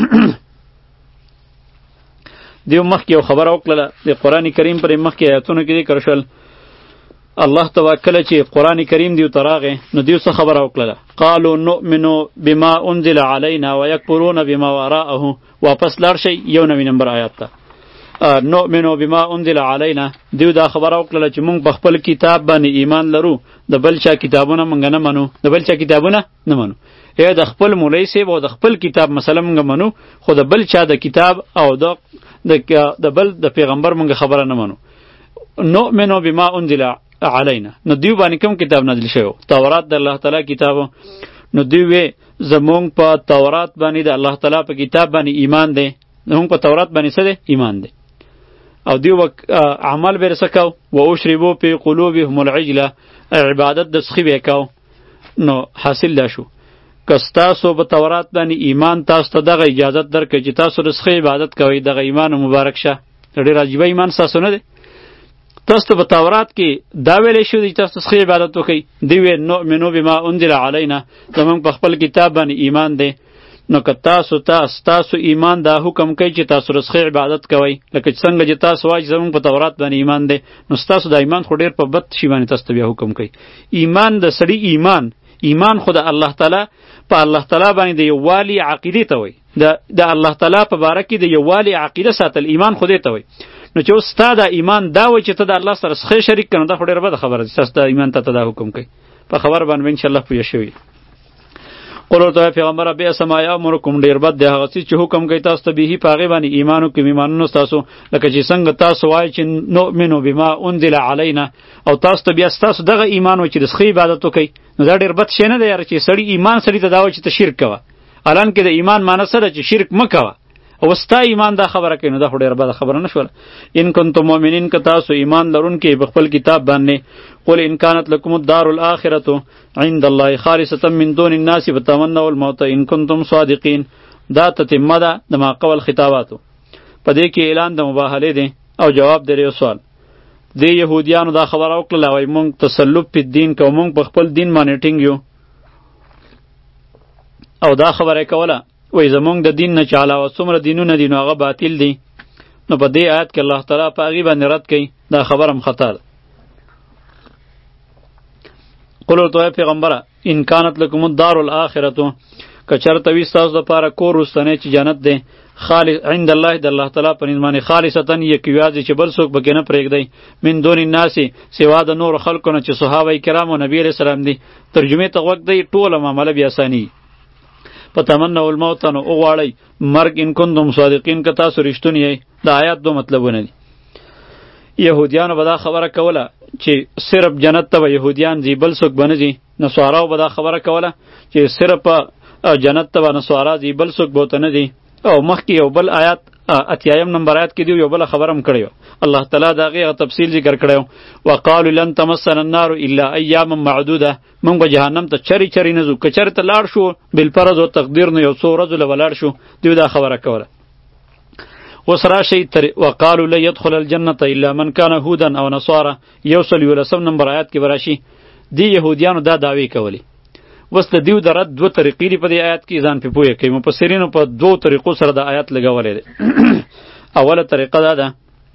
S1: دیو مخکې یو خبره وکړله د قرآن کریم پر مخکې آیاتونو کې ذکر شول. الله تبارک کله چې قرآن کریم دیو ته راغی نو دیو څه خبره وکړله؟ قالوا نؤمن بما انزل علینا ویکفرون بما وراءه. واپس لاړ شئ یو نوي نمبر آیات ته. نؤمن بما انزل علینا، دیو دا خبره وکړله چې مونږ په خپل کتاب باندې ایمان لرو، د بل چا کتابونه مونږ نه منو، د بل چا کتابونه نه منو. یا د خپل مولوی صاحب او د خپل کتاب مثلا مونږ منو، خو د بل چا د کتاب او د د بل د پیغمبر مونږ خبره نه منو. نؤمن بما انزل علینا، نو دیو باندې کوم کتاب نازل شوی؟ تورات د الله تعالی کتاب. نو دیو وی زمونږ په تورات باندې د الله تعالی په کتاب باندې ایمان دی، زمونږ په تورات باندې څه دی؟ ایمان دی. او دیو عمل به رسه کو و اشربو فی قلوبهم العجله، عبادت د سخي به کو. نو حاصل دا شو که ستاسو په تورات باندې ایمان تاسو ته دغه اجازت درکړي چې تاسو د سخي عبادت کوئ، دغه ایمان مبارک شه. ډېر عجیبه ایمان ستاسو نه دی؟ تاسو ته په تورات کې دا ویلی شوي چې تاسو سخي عبادت وکئ. دوی ویل نؤمنو بما انزل علینا، زموږ په خپل کتاب باندې ایمان دی. نو که تاسو ته تاسو ایمان دا حکم کوي چې تاسو رسخه عبادت کوئ، لکه څنګه چې تاسو وایي زمونږ په تورات باندې ایمان دی، نو ستاسو د ایمان خو ډېر په بد شي باندې تاسو ته بیا حکم کوي. ایمان د سړي ایمان ایمان خو د الله تعالی په الله تعالی باندې د یووالي عقیدې ته وایي، د د الله تعالی په باره کې د یووالي عقیده ساتل ایمان خو دې ته وایي. نو چې اوس ستا د ایمان دا وایي چې ته د الله سره څه شریک کړې، دا خو ډېره بده خبره ده چې تاسو د ایمان ته دا حکم کوي. په خبره باندې انشاءالله پوه شوي. قل ورته پیغمبره بئس ما یامرکم، ډېر بد دی هغه څه چې حکم کوي تاسو ته به په هغې باندې ایمان وکړئ ایمانونه ستاسو، لکه چې څنګه تاسو وایئ چې نؤمنو بما انزل علینا، او تاسو ته بیا ستاسو دغه ایمان وایي چې د څه عبادت وکئ. نو دا ډېر بد شی نه دی یاره چې سړي ایمان سړي ته دا وایي چې ته شرک کوه. الان کې د ایمان معنی څه ده چې شرک مه کوه، او ستا ایمان دا خبره کوي، نو دا خو ډېره بده خبره نه شوله. ان کنتم مؤمنین که تاسو ایمان لرونکي په خپل کتاب باندې، قل ان كانت لكم الدار الآخرة عند الله خالصة من دون الناس فتمنوا الموت ان كنتم صادقين. دا تتمه ده د ما قبل خطاباتو. په دې کې اعلان د مباهله دی او جواب دی یو سوال. د يهوديانو دا خبره وکړه وای مونږ تسلط په دین کوو، مونږ په خپل دین باندې ټینګ یو، او دا خبره کوله وای زمونږ د دین نه چې علاوه څومره دینونه دي نو هغه باطل دي. نو په دې آیت کې الله تعالی په هغې باندې رد کوي، دا خبره هم خطا ده. قل ورته پیغمبره ان کانت لکم الدار الاخرة، که چېرته وي ستاسو دپاره کور وروستنی چې جنت دی، خالص عند الله د الله تعالی په نزد باندې خالصتا یک یوازې چې بل څوک پکې نه پرېږدی، من دون الناس سوا د نورو خلکو نه چې صحابه کرام او نبی علیه السلام دي. ترجمې ته غوږ دی، ټوله معامله بیا اساني. په تمنوا الموت نو وغواړئ مرګ ان کنتم صادقین که تاسو رښتونی یئ. د آیات دو مطلبونه دي. یهودیانو به دا خبره کوله چې صرف جنت ته به یهودیان ځي بل څوک به نه ځي. نصاراو به دا خبره کوله چې صرف جنت ته به نصارا ځي بل څوک به ورته نه ځي. او مخکې یو بل آیات اتیایم نمبر آیات کې دی یو بله خبره هم کړې وه، الله تعالی د هغې تفصیل ذکر کړی و. وقالو لن تمسنا النار الا ایاما معدوده، موږ به جهنم ته چرې چرې نه ځو، که چېرې ته لاړ شو بالفرض و تقدیر نه یو څو ورځو له به لاړ شو. دوی دا خبره کوله. اوس راشئ وقالو لن يدخل الجنة الا من كان هودا او نصارا، یو سل یولسم نمبر آیات کې به راشي. دې یهودیانو دا دعوې کولې. اوس د دیو د رد دوه طریقې دي په دې آیات کې، ځان پې پوهه کوي. مفسرینو په دوو طریقو سره د آیات لګولی دی. اوله طریقه دا ده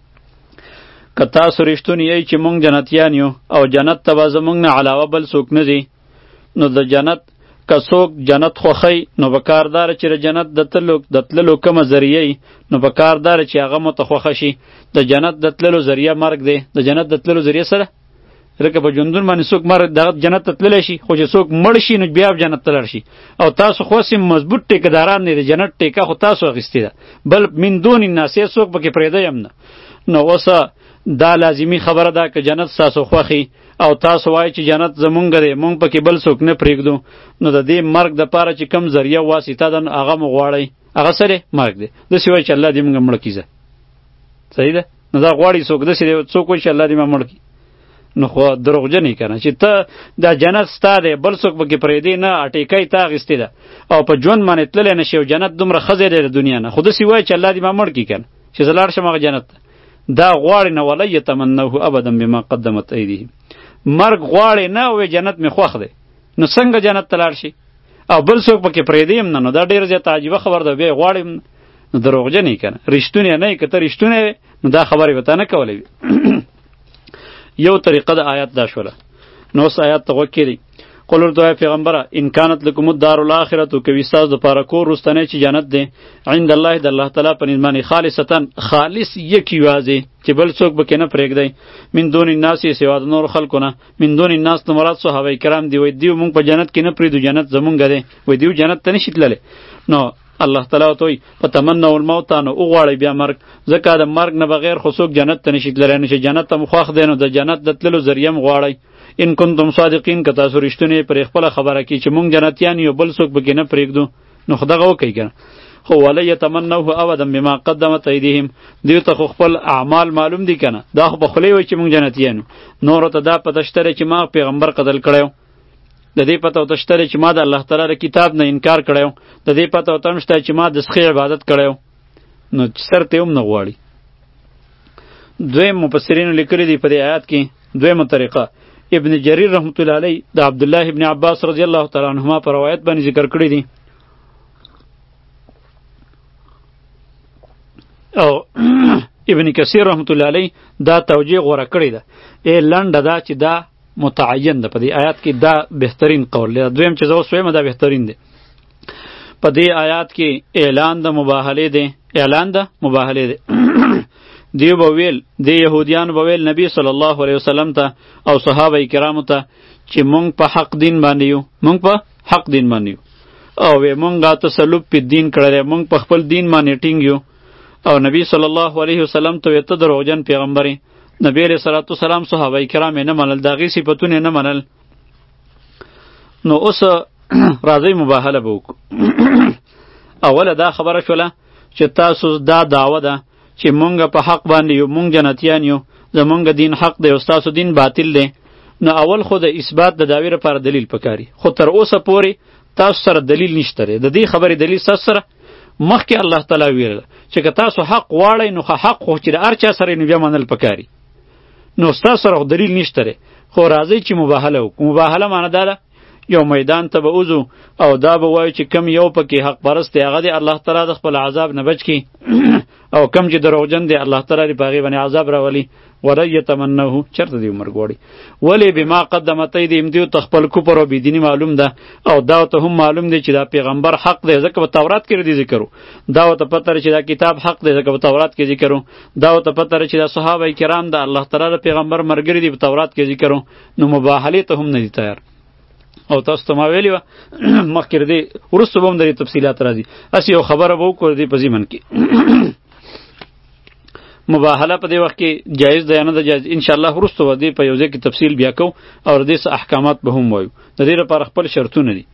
S1: که تاسو رښتونی یئ چې مونږ جنتیان یو او جنت ته به زمونږ نه علاوه بل څوک نه ځي، نو د جنت که څوک جنت خوښوي نو په کار داره چې د جنت د تللو د تللو کومه ذریعه نو په کار داره چې هغه مو ته خوښه شي. د جنت د تللو ذریعه مرګ دی. د جنت د تللو ذریعه سره لکه په ژوندون باندې څوک مرګ دغه جنت ته تللی شي، خو چې څوک مړ شي نو بیا جنت ته لاړ شي. او تاسو خو سم مضبوط ټیکهداران نه د جنت ټیکه خو تاسو اخیستې ده، بل من دون الناس څوک پکې پرېږدی هم نه. نو اوس دا لازمي خبره ده که جنت ستاسو خوښي او تاسو وایئ چې جنت زمونږ دی مونږ پکې بل څوک نه پرېږدو، نو د دې مرګ دپاره چې کم ذریعه واسطه ده هغه مو غواړئ، هغه سره مرګ دی. داسې وایي چې الله دې موږ مړه کړي. صحیح ده؟ نو دا غواړي څوک داسې دی څوک وایي چې الله دې ما مړ کړي، نو خو دروغجن یې که نه چې ته دا جنت ستا دی بل څوک پکې پرېږدې نه، ټیکه یې تا اخیستې ده او په ژوند باندې تللی نه شي او جنت دومره ښه ځای دی د دنیا نه، خو داسې وایي چې الله دې ما مړ کړي که نه چې زه لاړ شم هغه جنت ته. دا غواړي نه ولی یتمنوه ابدا بما قدمت ایدیهم، مرګ غواړي نه وی جنت می خوښ دی، نو څنګه جنت ته لاړ شي او بل څوک پکې پرېږدي هم نه، نو دا ډېره زیاته عجیبه خبره ده. بیا یې غواړي نو دروغجن یې که نه، رښتونی نه یې که ته رښتونی وې نو دا خبرې به تا نه کولی وي. یو طریقه د آیات دا شوله. نو اوس آیات ته غوږ کېږدئ. قل ورته پیغمبره ان كانت لكم الدار الاخره، کوي ستاسو دپاره کور وروستنی چې جنت دی، عند الله د الله تعالی په نزد باندې خالصتا خالص یک یوازې چې بل څوک پکې نه پرېږدی، من دون الناس سوا د نورو خلکو نه. من دون الناس نه مراد صحابه کرام دی، وایي دیو مونږ په جنت کې نه پرېږدو، جنت زمونږ دی، وایي دیو جنت ته نشي تللی. نو الله تعالی ورته وایي فتمنوا الموت، نو وغواړئ بیا مرګ، ځکه د مرګ نه بغیر خو څوک جنت ته نشي تللی، نو چې جنت ته مو خوښ دی نو د جنت د تللو ذریعه م غواړئ. ان کنتم صادقین که تاسو رښتونی پرې خپله خبره کې چې مونږ جنتیان یو بل څوک پکې نه پرېږدو، نو خو دغه وکئ که نه. خو ولی یتمنوه ابدا بما قدمت ایدیهم، دوی ته خو خپل اعمال معلوم دي که نه، دا خو په خولې وایي چې مونږ جنتیان یو. نورو ته دا پته شته چې ما پیغمبر قتل کړی و، د دې پته ورته شته چې ما د الله تعالی د کتاب نه انکار کړی و، د دې پته ورته هم شته چې ما د سخي عبادت کړی و، نو سر ته هم نه غواړي. دویم مفسرینو لیکلي دي په دې آیات کې دویمه طریقه ابن جریر رحمت الله علیه د عبد الله ابن عباس رضی الله تعالی عنهما په روایت باندې ذکر کړی دي او ابن کثیر رحمت الله علیه دا توجیه غوره کړی ده. ای لنډه دا چې دا متعین ده په دې آیات کې، دا بهترین قول دی. دویم چې زه اوس وایم دا بهترین دی. په دې آیات کې اعلان د مباهله دی، اعلان د مباهله دی. دیو به ویل، د یهودیانو به ویل نبی صلی الله علیه وسلم ته او صحابه کرامو ته چې مونږ په حق دین باندې یو، مونږ په حق دین باندې یو، او وی مونږه تسلط په دین کړی، مونږ په خپل دین باندې ټینګ یو. او نبی صلی الله علیه وسلم ته ته دروغجن پیغمبري. نبی علیہ الصلوۃ والسلام صحابه کرام نه منل، داغي صفاتونه نه منل. نو اوس راځي مباهله به وکړو. اوله دا خبره شوله چې تاسو دا دعوه ده چې مونږ په حق باندې یو، مونږ جنتیان یو، زمونږ دین حق دی او ستاسو دین باطل دی. نو اول خو د اثبات د دعوی لپاره دلیل پکاري، خو تر اوسه پورې تاسو سره دلیل نشته. د دې خبرې دلیل تاسو سره مخکې الله تعالی ویل چې که تاسو حق غواړئ نو حق خو چې د هر چا سره نو بیا منل پکاري. نو ستاسو سره دلیل نشته، خو راځئ چې مباهله وکړو. مباهله معنی دا ده یو میدان ته به وځو او دا به وایو چې کم یو پکې حق پرست دی هغه دی الله تعالی د خپل عذاب نه بچ کړي، او کم چې دروغجن دی الله تعالی په هغې باندې عذاب راولي. ولا یتمنوه، چېرته دی عمر غواړي، ولې بما قدمت ایدیهم، دیو ته خپل کفر او بېدیني معلوم ده، او دا ته هم معلوم دی چې دا پیغمبر حق دی، ځکه په تورات کې دی ذکر و. دا ته پته چې دا کتاب حق دی، ځکه په تورات کې ذکر و. دا ته پته چې دا صحابه کرام د الله تعالی پیغمبر مرګري دي، په تورات کې ذکر و. نو مباهلې ته هم نه دي تیار. او تاسو ته ما ویلي وه مخکې دی وروسته به هم درې تفصیلات راځي، هسې یو خبره به وکړو دې په ضمن کې. مباهله په دې وخت کې جایز ده یا نه ده جایز، انشاءالله وروسته به دې په یو ځای کې تفصیل بیا کوو او د دې څه احکامات به هم وایو. د دې لپاره خپل شرطونه دي.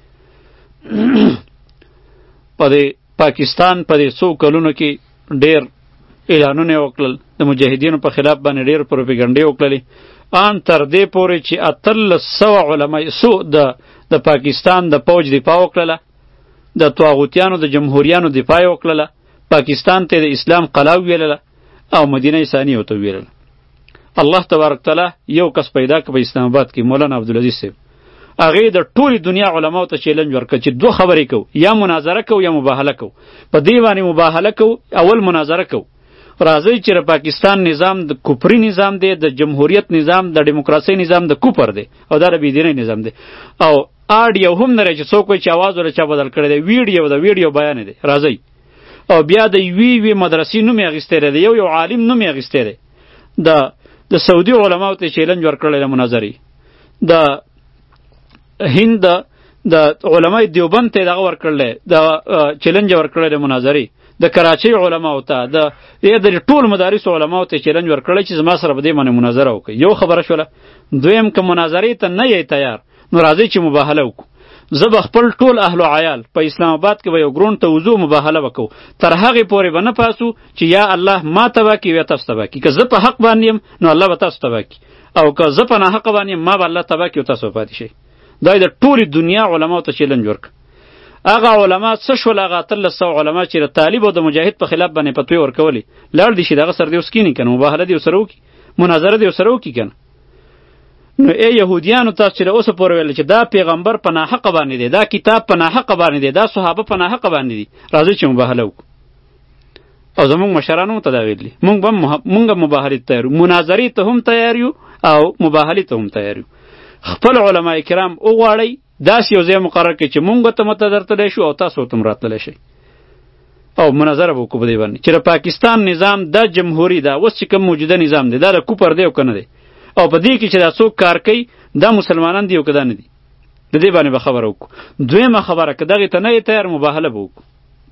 S1: په دې پاکستان په دې څو کلونو کې ډېر اعلانونه وکړل، د مجاهدینو په خلاف باندې ډېر پروپیګنډې وکړلې، ان تر دې پورې چې اتلس سوه علما سو د د پاکستان د پوج دفاع وکړله، د طاغوتیانو د جمهوریانو دفاع وکړله، پاکستان ته د اسلام قلا ویلله او مدینه ثانیه ورته ویلله. الله تبارک تعالی یو کس پیدا کړ په اسلام آباد کې، مولانا عبدالعزیز صاحب. هغې د ټولې دنیا علماو ته چیلنج ورکړ چې دوه خبرې کوو، یا مناظره کوو یا مباهله کوو. په دې باندې مباهله کوو، اول مناظره کوو. راځئ چې د پاکستان نظام د کفري نظام دی، د جمهوریت نظام، د ډیموکراسۍ نظام د کفر دی او دا د بېدینۍ نظام دی. او آډیو هم نه چې څوک وایي چې اواز ولا چا بدل کړی دی، ویډیو د ویډیو بیان دی. راځئ. او بیا د یوې یوې مدرسې نوم یې اخیستی دی، د یو یو عالم نوم یې اخیستی دی. د د سعودي علماو ته چیلنج ورکړی دی مناظرې. د هند د علمای دیوبند ته دغه ورکړلی، د چیلنج ورکړی دی مناظرې. د کراچۍ علماو ته، د د ټول مدارس علماو ته چیلنج ورکړی چې زما سره به دې باندې مناظره وکړي. یو خبره شوله. دویم که مناظرې ته نه یې تیار نو راځئ چې مباهله وکړو. زه به خپل ټول اهل و عیال په اسلام آباد کې به یو ګروند ته وځو، مباهله وکړو. تر هغې پورې به نه پاسو چې یا الله ما تباه کړي یا تاسو تباه کړي. که زه په حق باندې یم نو الله به تاسو تباه کړي، او که زه په ناحقه باندې یم ما به الله تباه کړي او تاسو به پاتې شئ. دا د ټولې دنیا علماو ته چیلنج ورکړه. هغه علما څه شول، هغه اتلس سوه علما چې د طالب او د مجاهد په خلاف باندې فتوی ورکولې، لاړ دي چې دغه سره دې اوس کینې که نه، مباهله دې ورسره وکړي، مناظره دې ورسره وکړي که نه. نو ای یهودیانو تاسو چې د اوسه پورې ویل چې دا پیغمبر په ناحقه باندې دی، دا کتاب په ناحقه باندې دی، دا صحابه په ناحقه باندې دي، راځئ چې مباهله وکړو. او زمونږ مشرانو ته دا ویلي، مونږ به مونږ مباهلې ته تیار یو، مناظرې ته هم تیار یو او مباهلې ته هم تیار یو. خپل علما کرام وغواړئ، داسې یو ځای مقرر کړئ چې مونږ ته مته درتلی شو او تاسو ته هم راتللی شئ، او مناظره به وکړو په دې باندې چې د پاکستان نظام دا جمهوري ده، اوس چې کوم موجوده نظام دی دا د کوپر دی او که نه دی، او په دې کې چې دا څوک کار کوي دا مسلمانان دي او که دا نه دي. د دې باندې به خبره وکړو. دویمه خبره که دغې ته نه یې تیار مباهله به وکړو.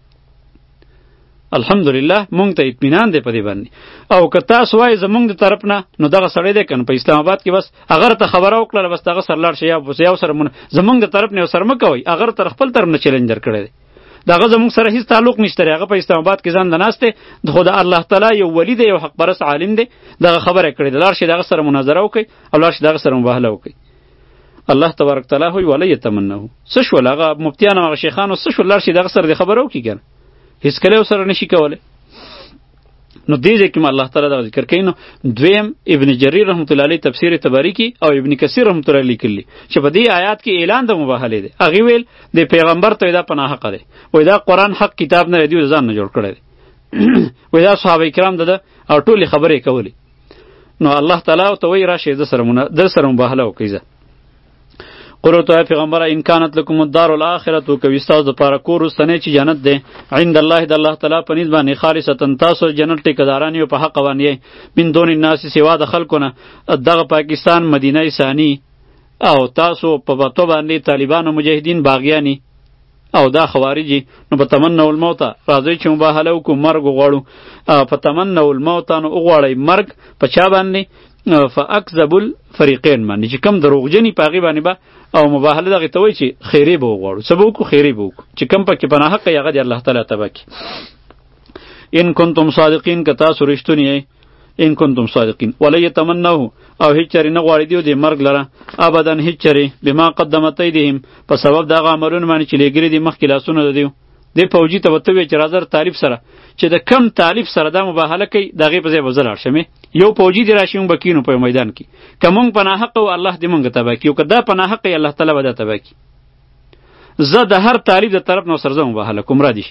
S1: الحمدلله مونږ ته اطمینان دی په دې باندې. او که تاسو وایئ زمونږ د طرف نه نو دغه سړی دی که نه په اسلام آباد کې بس هغه ته خبره وکړله بس دغه سره لاړ شئ، یا یو سره زمونږ د طرف نه یو سره مه کوئ، هغه تر خپل طرف نه چیلنج درکړی دی. دغه زمونږ سره هیڅ تعلق نشته دی، هغه په اسلام آباد کې ځان د ناست دی، خو د الله تعالی یو ولی دی، یو حق پرست عالم دی، دغه خبره یې کړې ده، لاړ شئ دغه سره مناظره وکړئ او لاړ شئ دغه سره مباهله وکړئ. الله تبارک تعالی وایي ولا یتمنوه. څه شول هغه مفتیان او هغه شیخانو څه شول، لاړ شئ دغه سره دې خبره وکړي که نه، هېڅ کله ورسره نشي کولی. نو دې ځای کې الله تعالی دا ذکر کوي. نو دویم ابن جریر رحمت الله علیه تفسیر تبری کې او ابن کثیر رحمت الله علیه لیکلي چې په دې آیات کې اعلان د مباهله دی. هغه ویل د پیغمبر ته دا پناه حق دی، وای دا قرآن حق کتاب نه دی، ځان نه جوړ کړی دی، وای دا صحابه کرام د او ټولې خبرې کولې. نو الله تعالی ته وایي راشئ د سره مونه در سره مباهله وکړئ. قل ورته پیغمبره ان کانت لکم الدار الاخرة کوي ستاسو دپاره کور وروستنی چې جنت دی عند الله د الله تعالی په نسبت باندې خالصتن تاسو جنت ټیکهداران یو په حق باندې من دون الناس سوا د خلکو نه دغه پاکستان مدینه ثانی او تاسو په پتو باندې طالبان او مجاهدین باغیانی او دا خوارجی نو په تمنا الموت راځي چې مباهله وکړو مرګ غواړو په تمنا الموت نو غواړی مرګ په چا باندې فاکذب الفریقین باندې چې کم دروغجنی پاغي باندې با او مباهله دغه ته وای چې خیری به وغواړو سبو کو خیری به وکړو چې کم پکې پناه حق یغه دی الله تعالی تبارک ان کنتم صادقین کتا سرشتونی ان کنتم صادقین ولا یتمنوا او هیڅ چری نه غواړي دیو د مرګ لره ابدان هیڅ چری بما قدمت ایدهم په سبب دغه امرونه باندې چې لګری دی مخکې لاسونه دیو دی فوجي ته وته وی چې راځر طالب سره چې د کم طالب سره د مباهله کوي دغه په ځای وزل شمه یو فوجي دی راشي مونږ بکینو په میدان کې کوم پناه حق او الله دې مونږ ته باکیو کدا پناه حق الله تعالی ودا ته باکی زه د هر طالب د طرف نو سرزه مباهله کوم را دي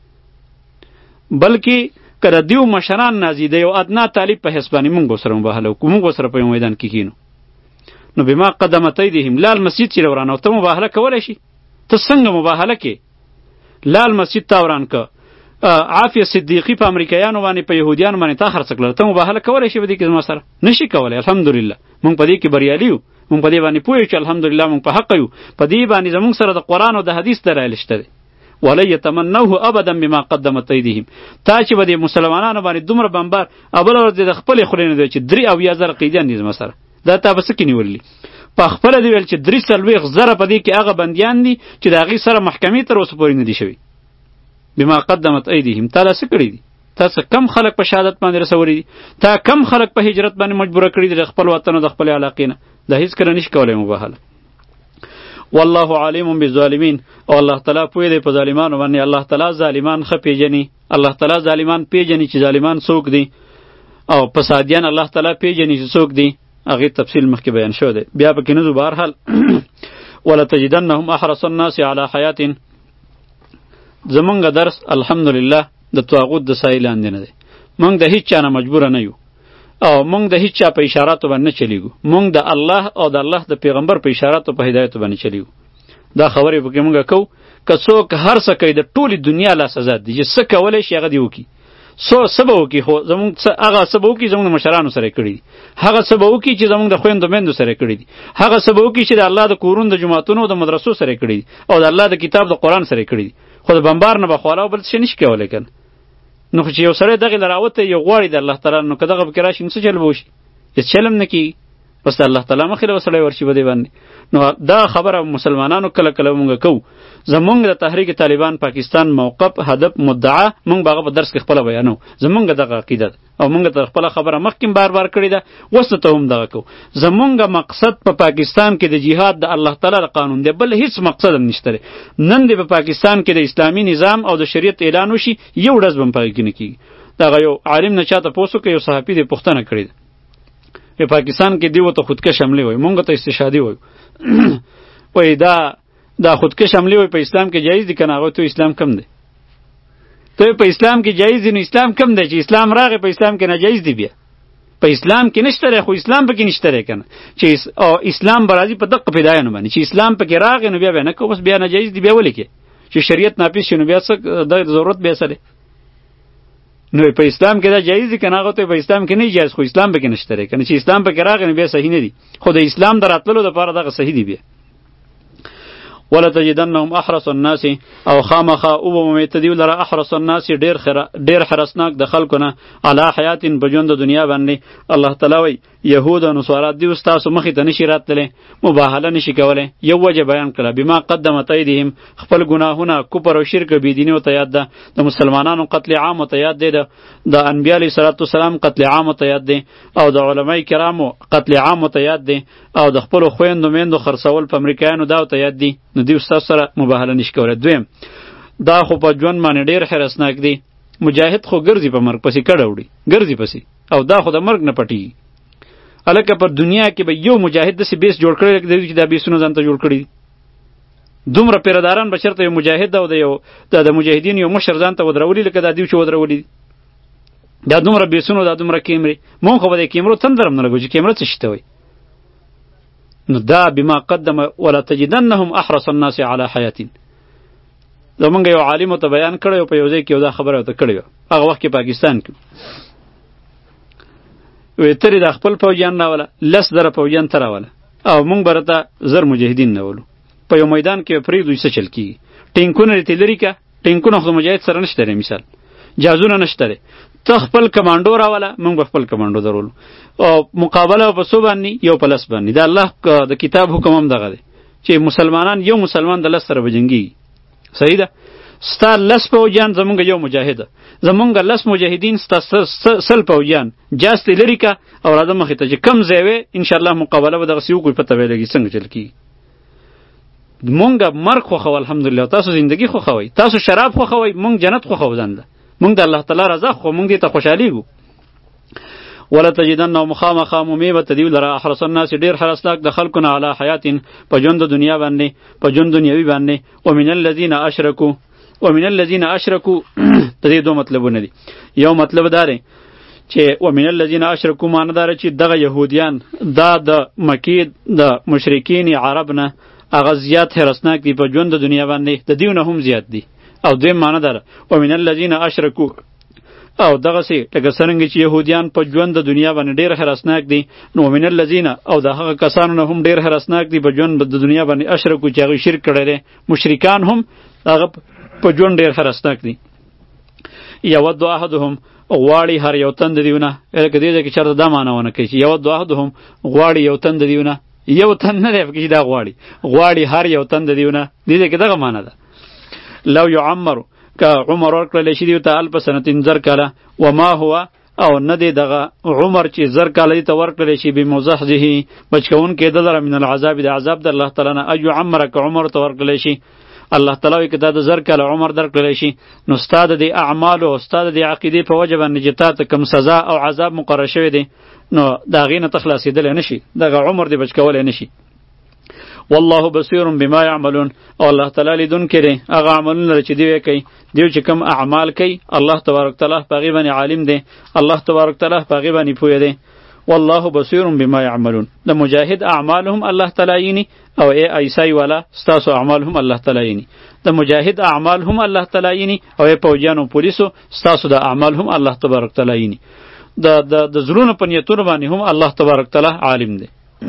S1: بلکې کړه دیو مشران نازی دی او ادنا طالب په حسابانی مونږ سره مباهله کوم مونږ سره په میدان کې کینو نو بما قدمت ایدهم لال مسجد چې ورانه ته مباهله کولای شي ته څنګه مباهله کې لال مسجد تا وران که عافیه صدیقی په امریکایانو باندې په يهودیانو باندې تا خرڅ کړل ته مباهله کولای شي بده کې ما سره نشي کولای الحمدلله مونږ په دې کې بریالي یو مونږ په دې باندې پوه یو چې الحمدلله مونږ په حق یو په دې باندې زمونږ سره د قران او د حدیث دلایل شته ولا يتمنوه ابدا بما قدمت ایدهم تا چې بده مسلمانانو باندې دومره بمبار ابل ور د خپل خورینه دی چې درې او یا زر قیدیان دي ما سره دا تا بس کې نیولې په خپل دی ول چې درې سلويخ زره په دې کې هغه بنديان دي چې د هغه سره محکمې تر اوسه پورې نه دي شوی بما قدمت ایدهم تعالی څه کړی دي تاسو کم خلک په شهادت باندې رسولي دي تا کم خلک په هجرت باندې مجبور کړی دي خپل وطن او د خپل علاقې نه دا هیڅ کله نشي کولای مباهله والله علیم بالظالمین او الله تعالی پوی دی په ظالمانو باندې الله تعالی ظالمان خپېجنی الله تعالی ظالمان پیجنی چې ظالمان څوک دي او فسادیان الله تعالی پیجنی چې څوک دي هغه تفصیل مخکې بیان شو دی بیا پکې نه زو بهر حال ولا تجدنهم احرص الناس على حیات زمونږ درس الحمدلله د طاغوت د سایلان دی نه دی مونږ د هیڅ چا نه مجبور نه یو او مونږ د هیڅ چا په اشاراتو باندې چلیږو مونږ د الله او د الله د پیغمبر په اشاراتو په هدایت باندې چلیږو دا خبرې پکې مونږ کوو که څوک هر څه کوي د ټولې دنیا لا سزا دی چې څه کولی شي هغه دی وکړي سو سبا وکړي خو زمونږ هغه سبا وکړي زمونږ د مشرانو سره کړي دي هغه سبا وکړي چې زمونږ د خویندو میندو سره کړي دي هغه سبا وکړي چې د الله د کورونو د جوماتونو د مدرسو سره کړي دي او د الله د کتاب د قرآن سره کړي دي خو د بمبار نه بخواله بل څه نشي کولی کنه نو خو چې یو سړی دغې له راوته یو غواړي د الله تعالی نو که دغه پکې راشي نو څه چل به وشي هېڅ چل هم نه کېږي بس د الله تعالی مخې له سړی ورشي په دې باندې نو دا خبره مسلمانانو کله کله مونږ کوو زمونږ د تحریک طالبان پاکستان موقف هدف مدعا مونږ به هغه په درس کې خپله بیانو زمونږ دغه عقیده ده او مونږ ته خپله خبره مخکې بار بار کړې ده اوس ته هم دغه کوو زمونږ مقصد په پا پاکستان کې د جهاد د الله تعالی د قانون دی بل هیڅ مقصد هم نشته نن دی په پا پاکستان کې د اسلامي نظام او د شریعت اعلان وشي یو ډز به هم پکې نه کېږي دغه یو عالم نه چاته پوسو که یو صحافي دی پوښتنه کړې ده په پاکستان کې دیو ته خودکش حمله وای مونږ ته استشهادي وای وای دا دا خودکش حمله وای په اسلام کې جایز دي کنه هغه ته اسلام کم دی ته په اسلام کې جایز دي نو اسلام کم دی چې اسلام راغی په اسلام کې ناجایز دی بیا په اسلام کې نشته خو اسلام پکې نشته کنه چې او اسلام برازي په دقه پیداینه باندې چې اسلام پکې راغی نو بیا به نه کو بس بیا ناجایز دی بیا ولې کې چې شریعت ناپیس شنو بیا څه د ضرورت به سره نو په اسلام کې دا جایز دي کنه هغه ته په اسلام کې نه جایز خو اسلام پکې نشته کنه چې اسلام پکې راغی نو بیا صحیح نه دي خو د اسلام دراتلو لپاره دغه صحیح دی بیا ولا تجدنهم احرص الناس او خامخه او بمت دی لره احرص الناس ډیر خره ډیر حرسناک د خلکو نه علی حیات بجوند دنیا باندې الله تعالی وی یهود او نصارا دی استاسو مخې ته نشی راتله مباهله نشی کوله یو وجه بیان کړه بما قدمت ایدهم خپل گناهونه کفر او شرک بی دینی او ته یاد ده د مسلمانانو قتل عام او ته یاد ده د انبیاء علیه السلام قتل عام او ته یاد ده او د علماء کرامو قتل عام او ته یاد ده او د خپل خويندو میندو خرڅول په امریکایانو دا او ته یاد دي نو دی استاد سره مباهله نشي کوله دویم دا خو په ژوند باندې ډیر حرسناک دی مجاهد خو ګرځي په مرګ پسې کډه وړي ګرځي پسې او دا خو د مرګ نه پټي الکه پر دنیا کې به یو مجاهد دسې بیس جوړ کړی لکه چې دا بیسونه ځان ته جوړ کړي دومره پیرداران به چېرته یو مجاهد او د یو د مجاهدین یو مشر ځان ته ودرولي لکه دا دیو چې ودرولي دا دومره بیسونو دا دومره کیمرې مونږ خو به د کیمرو تندر هم نه لګو چې کیمره څه شي ته وایي. نو دا بما قدم ولا تجدنهم احرص الناس على حیات. زمونږ یو عالم ته بیان کړی و په یو ځای کې یو دا خبره ورته کړې وه هغه وخت کې پاکستان کې وی ترې دا خپل فوجیان راوله لس زره فوجیان ته راوله او مونږ به راته زر مجاهدین راولو په یو میدان کې پرېږدو څه چل کېږي ټینکونه رېتې لري که ټینکونه خو د مجاهد سره نشته دی مثال جازونه نشته دی ته خپل کمانډو راوله مونږ به خپل کمانډو درولو او مقابله په څو باندې یو په لس باندې د الله د کتاب حکم هم دغه دی چې مسلمانان یو مسلمان د لس سره به جنګېږي صحیح ده ستا لس فوجیان زمونږ یو مجاهده زمونږ لس مجاهدین ستا سل فوجیان جاستې لري که او راځه مخې ته چې کم ځای وې انشاءالله مقابله به دغسې وکړو پته به یې لګي څنګه چل کېږي. مونږ مرګ خوښوو الحمدلله تاسو زندګي خوښوئ تاسو شراب خوښوئ مونږ جنت خوښوو ځانله مونږ د الله تعالی رضا خو مونږ دې ته خوشحالېږو. ولا تجدن مخامخا مومې به ته دیو لره احرص الناس ډېر حرصناک د خلکو نه علی حیات په ژوند د دنیا باندې په ژوند دنیوي باندې ومن الذین اشرکو ومن الذین اشرکو د دې دوه مطلبونه دي. یو مطلب دا دی چې ومن الذین اشرکو معنی دا چې دغه یهودیان دا د مکې د مشرکین عرب نه هغه زیات حرصناک دي په ژوند د دنیا باندې د دیو نه هم زیات دي. او دویم معنی دا ومن الذین اشرکو او دغه سي لکه څنګه چې يهوديان په ژوند د دنیا باندې ډېر حراسناک دي نو من الذین او د هغه کسانو نه هم ډېر حراسناک دي په ژوند د دنیا باندې اشرکو چې هغه شرک کړی دی مشرکان هم هغه په ژوند ډېر حراسناک دي. یود احدهم غواړي هر یو تن د دیونه لکه دې کې چېرته دا معنی ونه کوي چې یود احدهم غواړي یو تن د دیونه یو تن نه دی پکې دا غواړي غواړي هر یو تن د دیونه دې کې دغه معنی ده. لو یعمر که عمر ورکړلی شي دیو ته الف سنتین زر کاله وما هو او نه دی دغه عمر چې زر کاله دی ته ورکړلی شي بمزحزحه بچکونکی د لره من العذاب د عذاب د الله تعالی نه ایو عمره که عمر ته ورکړلی شي الله تعالی وایي که دا د زر کاله عمر درکړلی شي نو ستا د دې اعمالو او ستا د دې عقیدې په وجه باندې چې تا ته کوم سزا او عذاب مقرر شوی دی نو د هغې نه ته خلاصېدلی نه شي دغه عمر دې بچ کولی نه شي. والله بصیر بما یعملون او الله تعالی لیدونکی دی هغه عملونه چې دوی کوي دیو چې کوم اعمال کوي الله تبارک تعالی په هغې باندې عالم دی الله تبارک تعالی په هغې باندې پوهه دی. والله بصیر بما یعملون د مجاهد اعمالهم الله تعالی ییني او ای عیسی والا ستاسو اعمالهم الله تعالی ییني د مجاهد اعمالهم الله تعالی ییني او ای پوجانو پولیسو ستاسو د اعمالهم الله تبارک تعالی ییني د د د زړونو په نیتونو باندې هم الله تبارک تعالی عالم دی.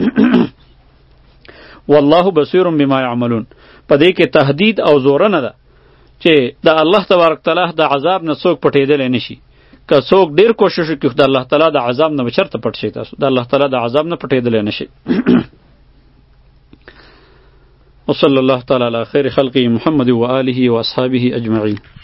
S1: والله بصیر بما یعملون په دې کې تهدید او زورنه ده چې د الله تبارک تعالی د عذاب نه څوک پټېدلی نشي که څوک ډېر کوشش وکړي د الله تعالی د عذاب نه به چېرته پټ شي تاسو د الله تعالی د عذاب نه پټېدلی نشي. وصلی الله تعالی علی خیر خلقه محمد و آله و اصحابه اجمعین.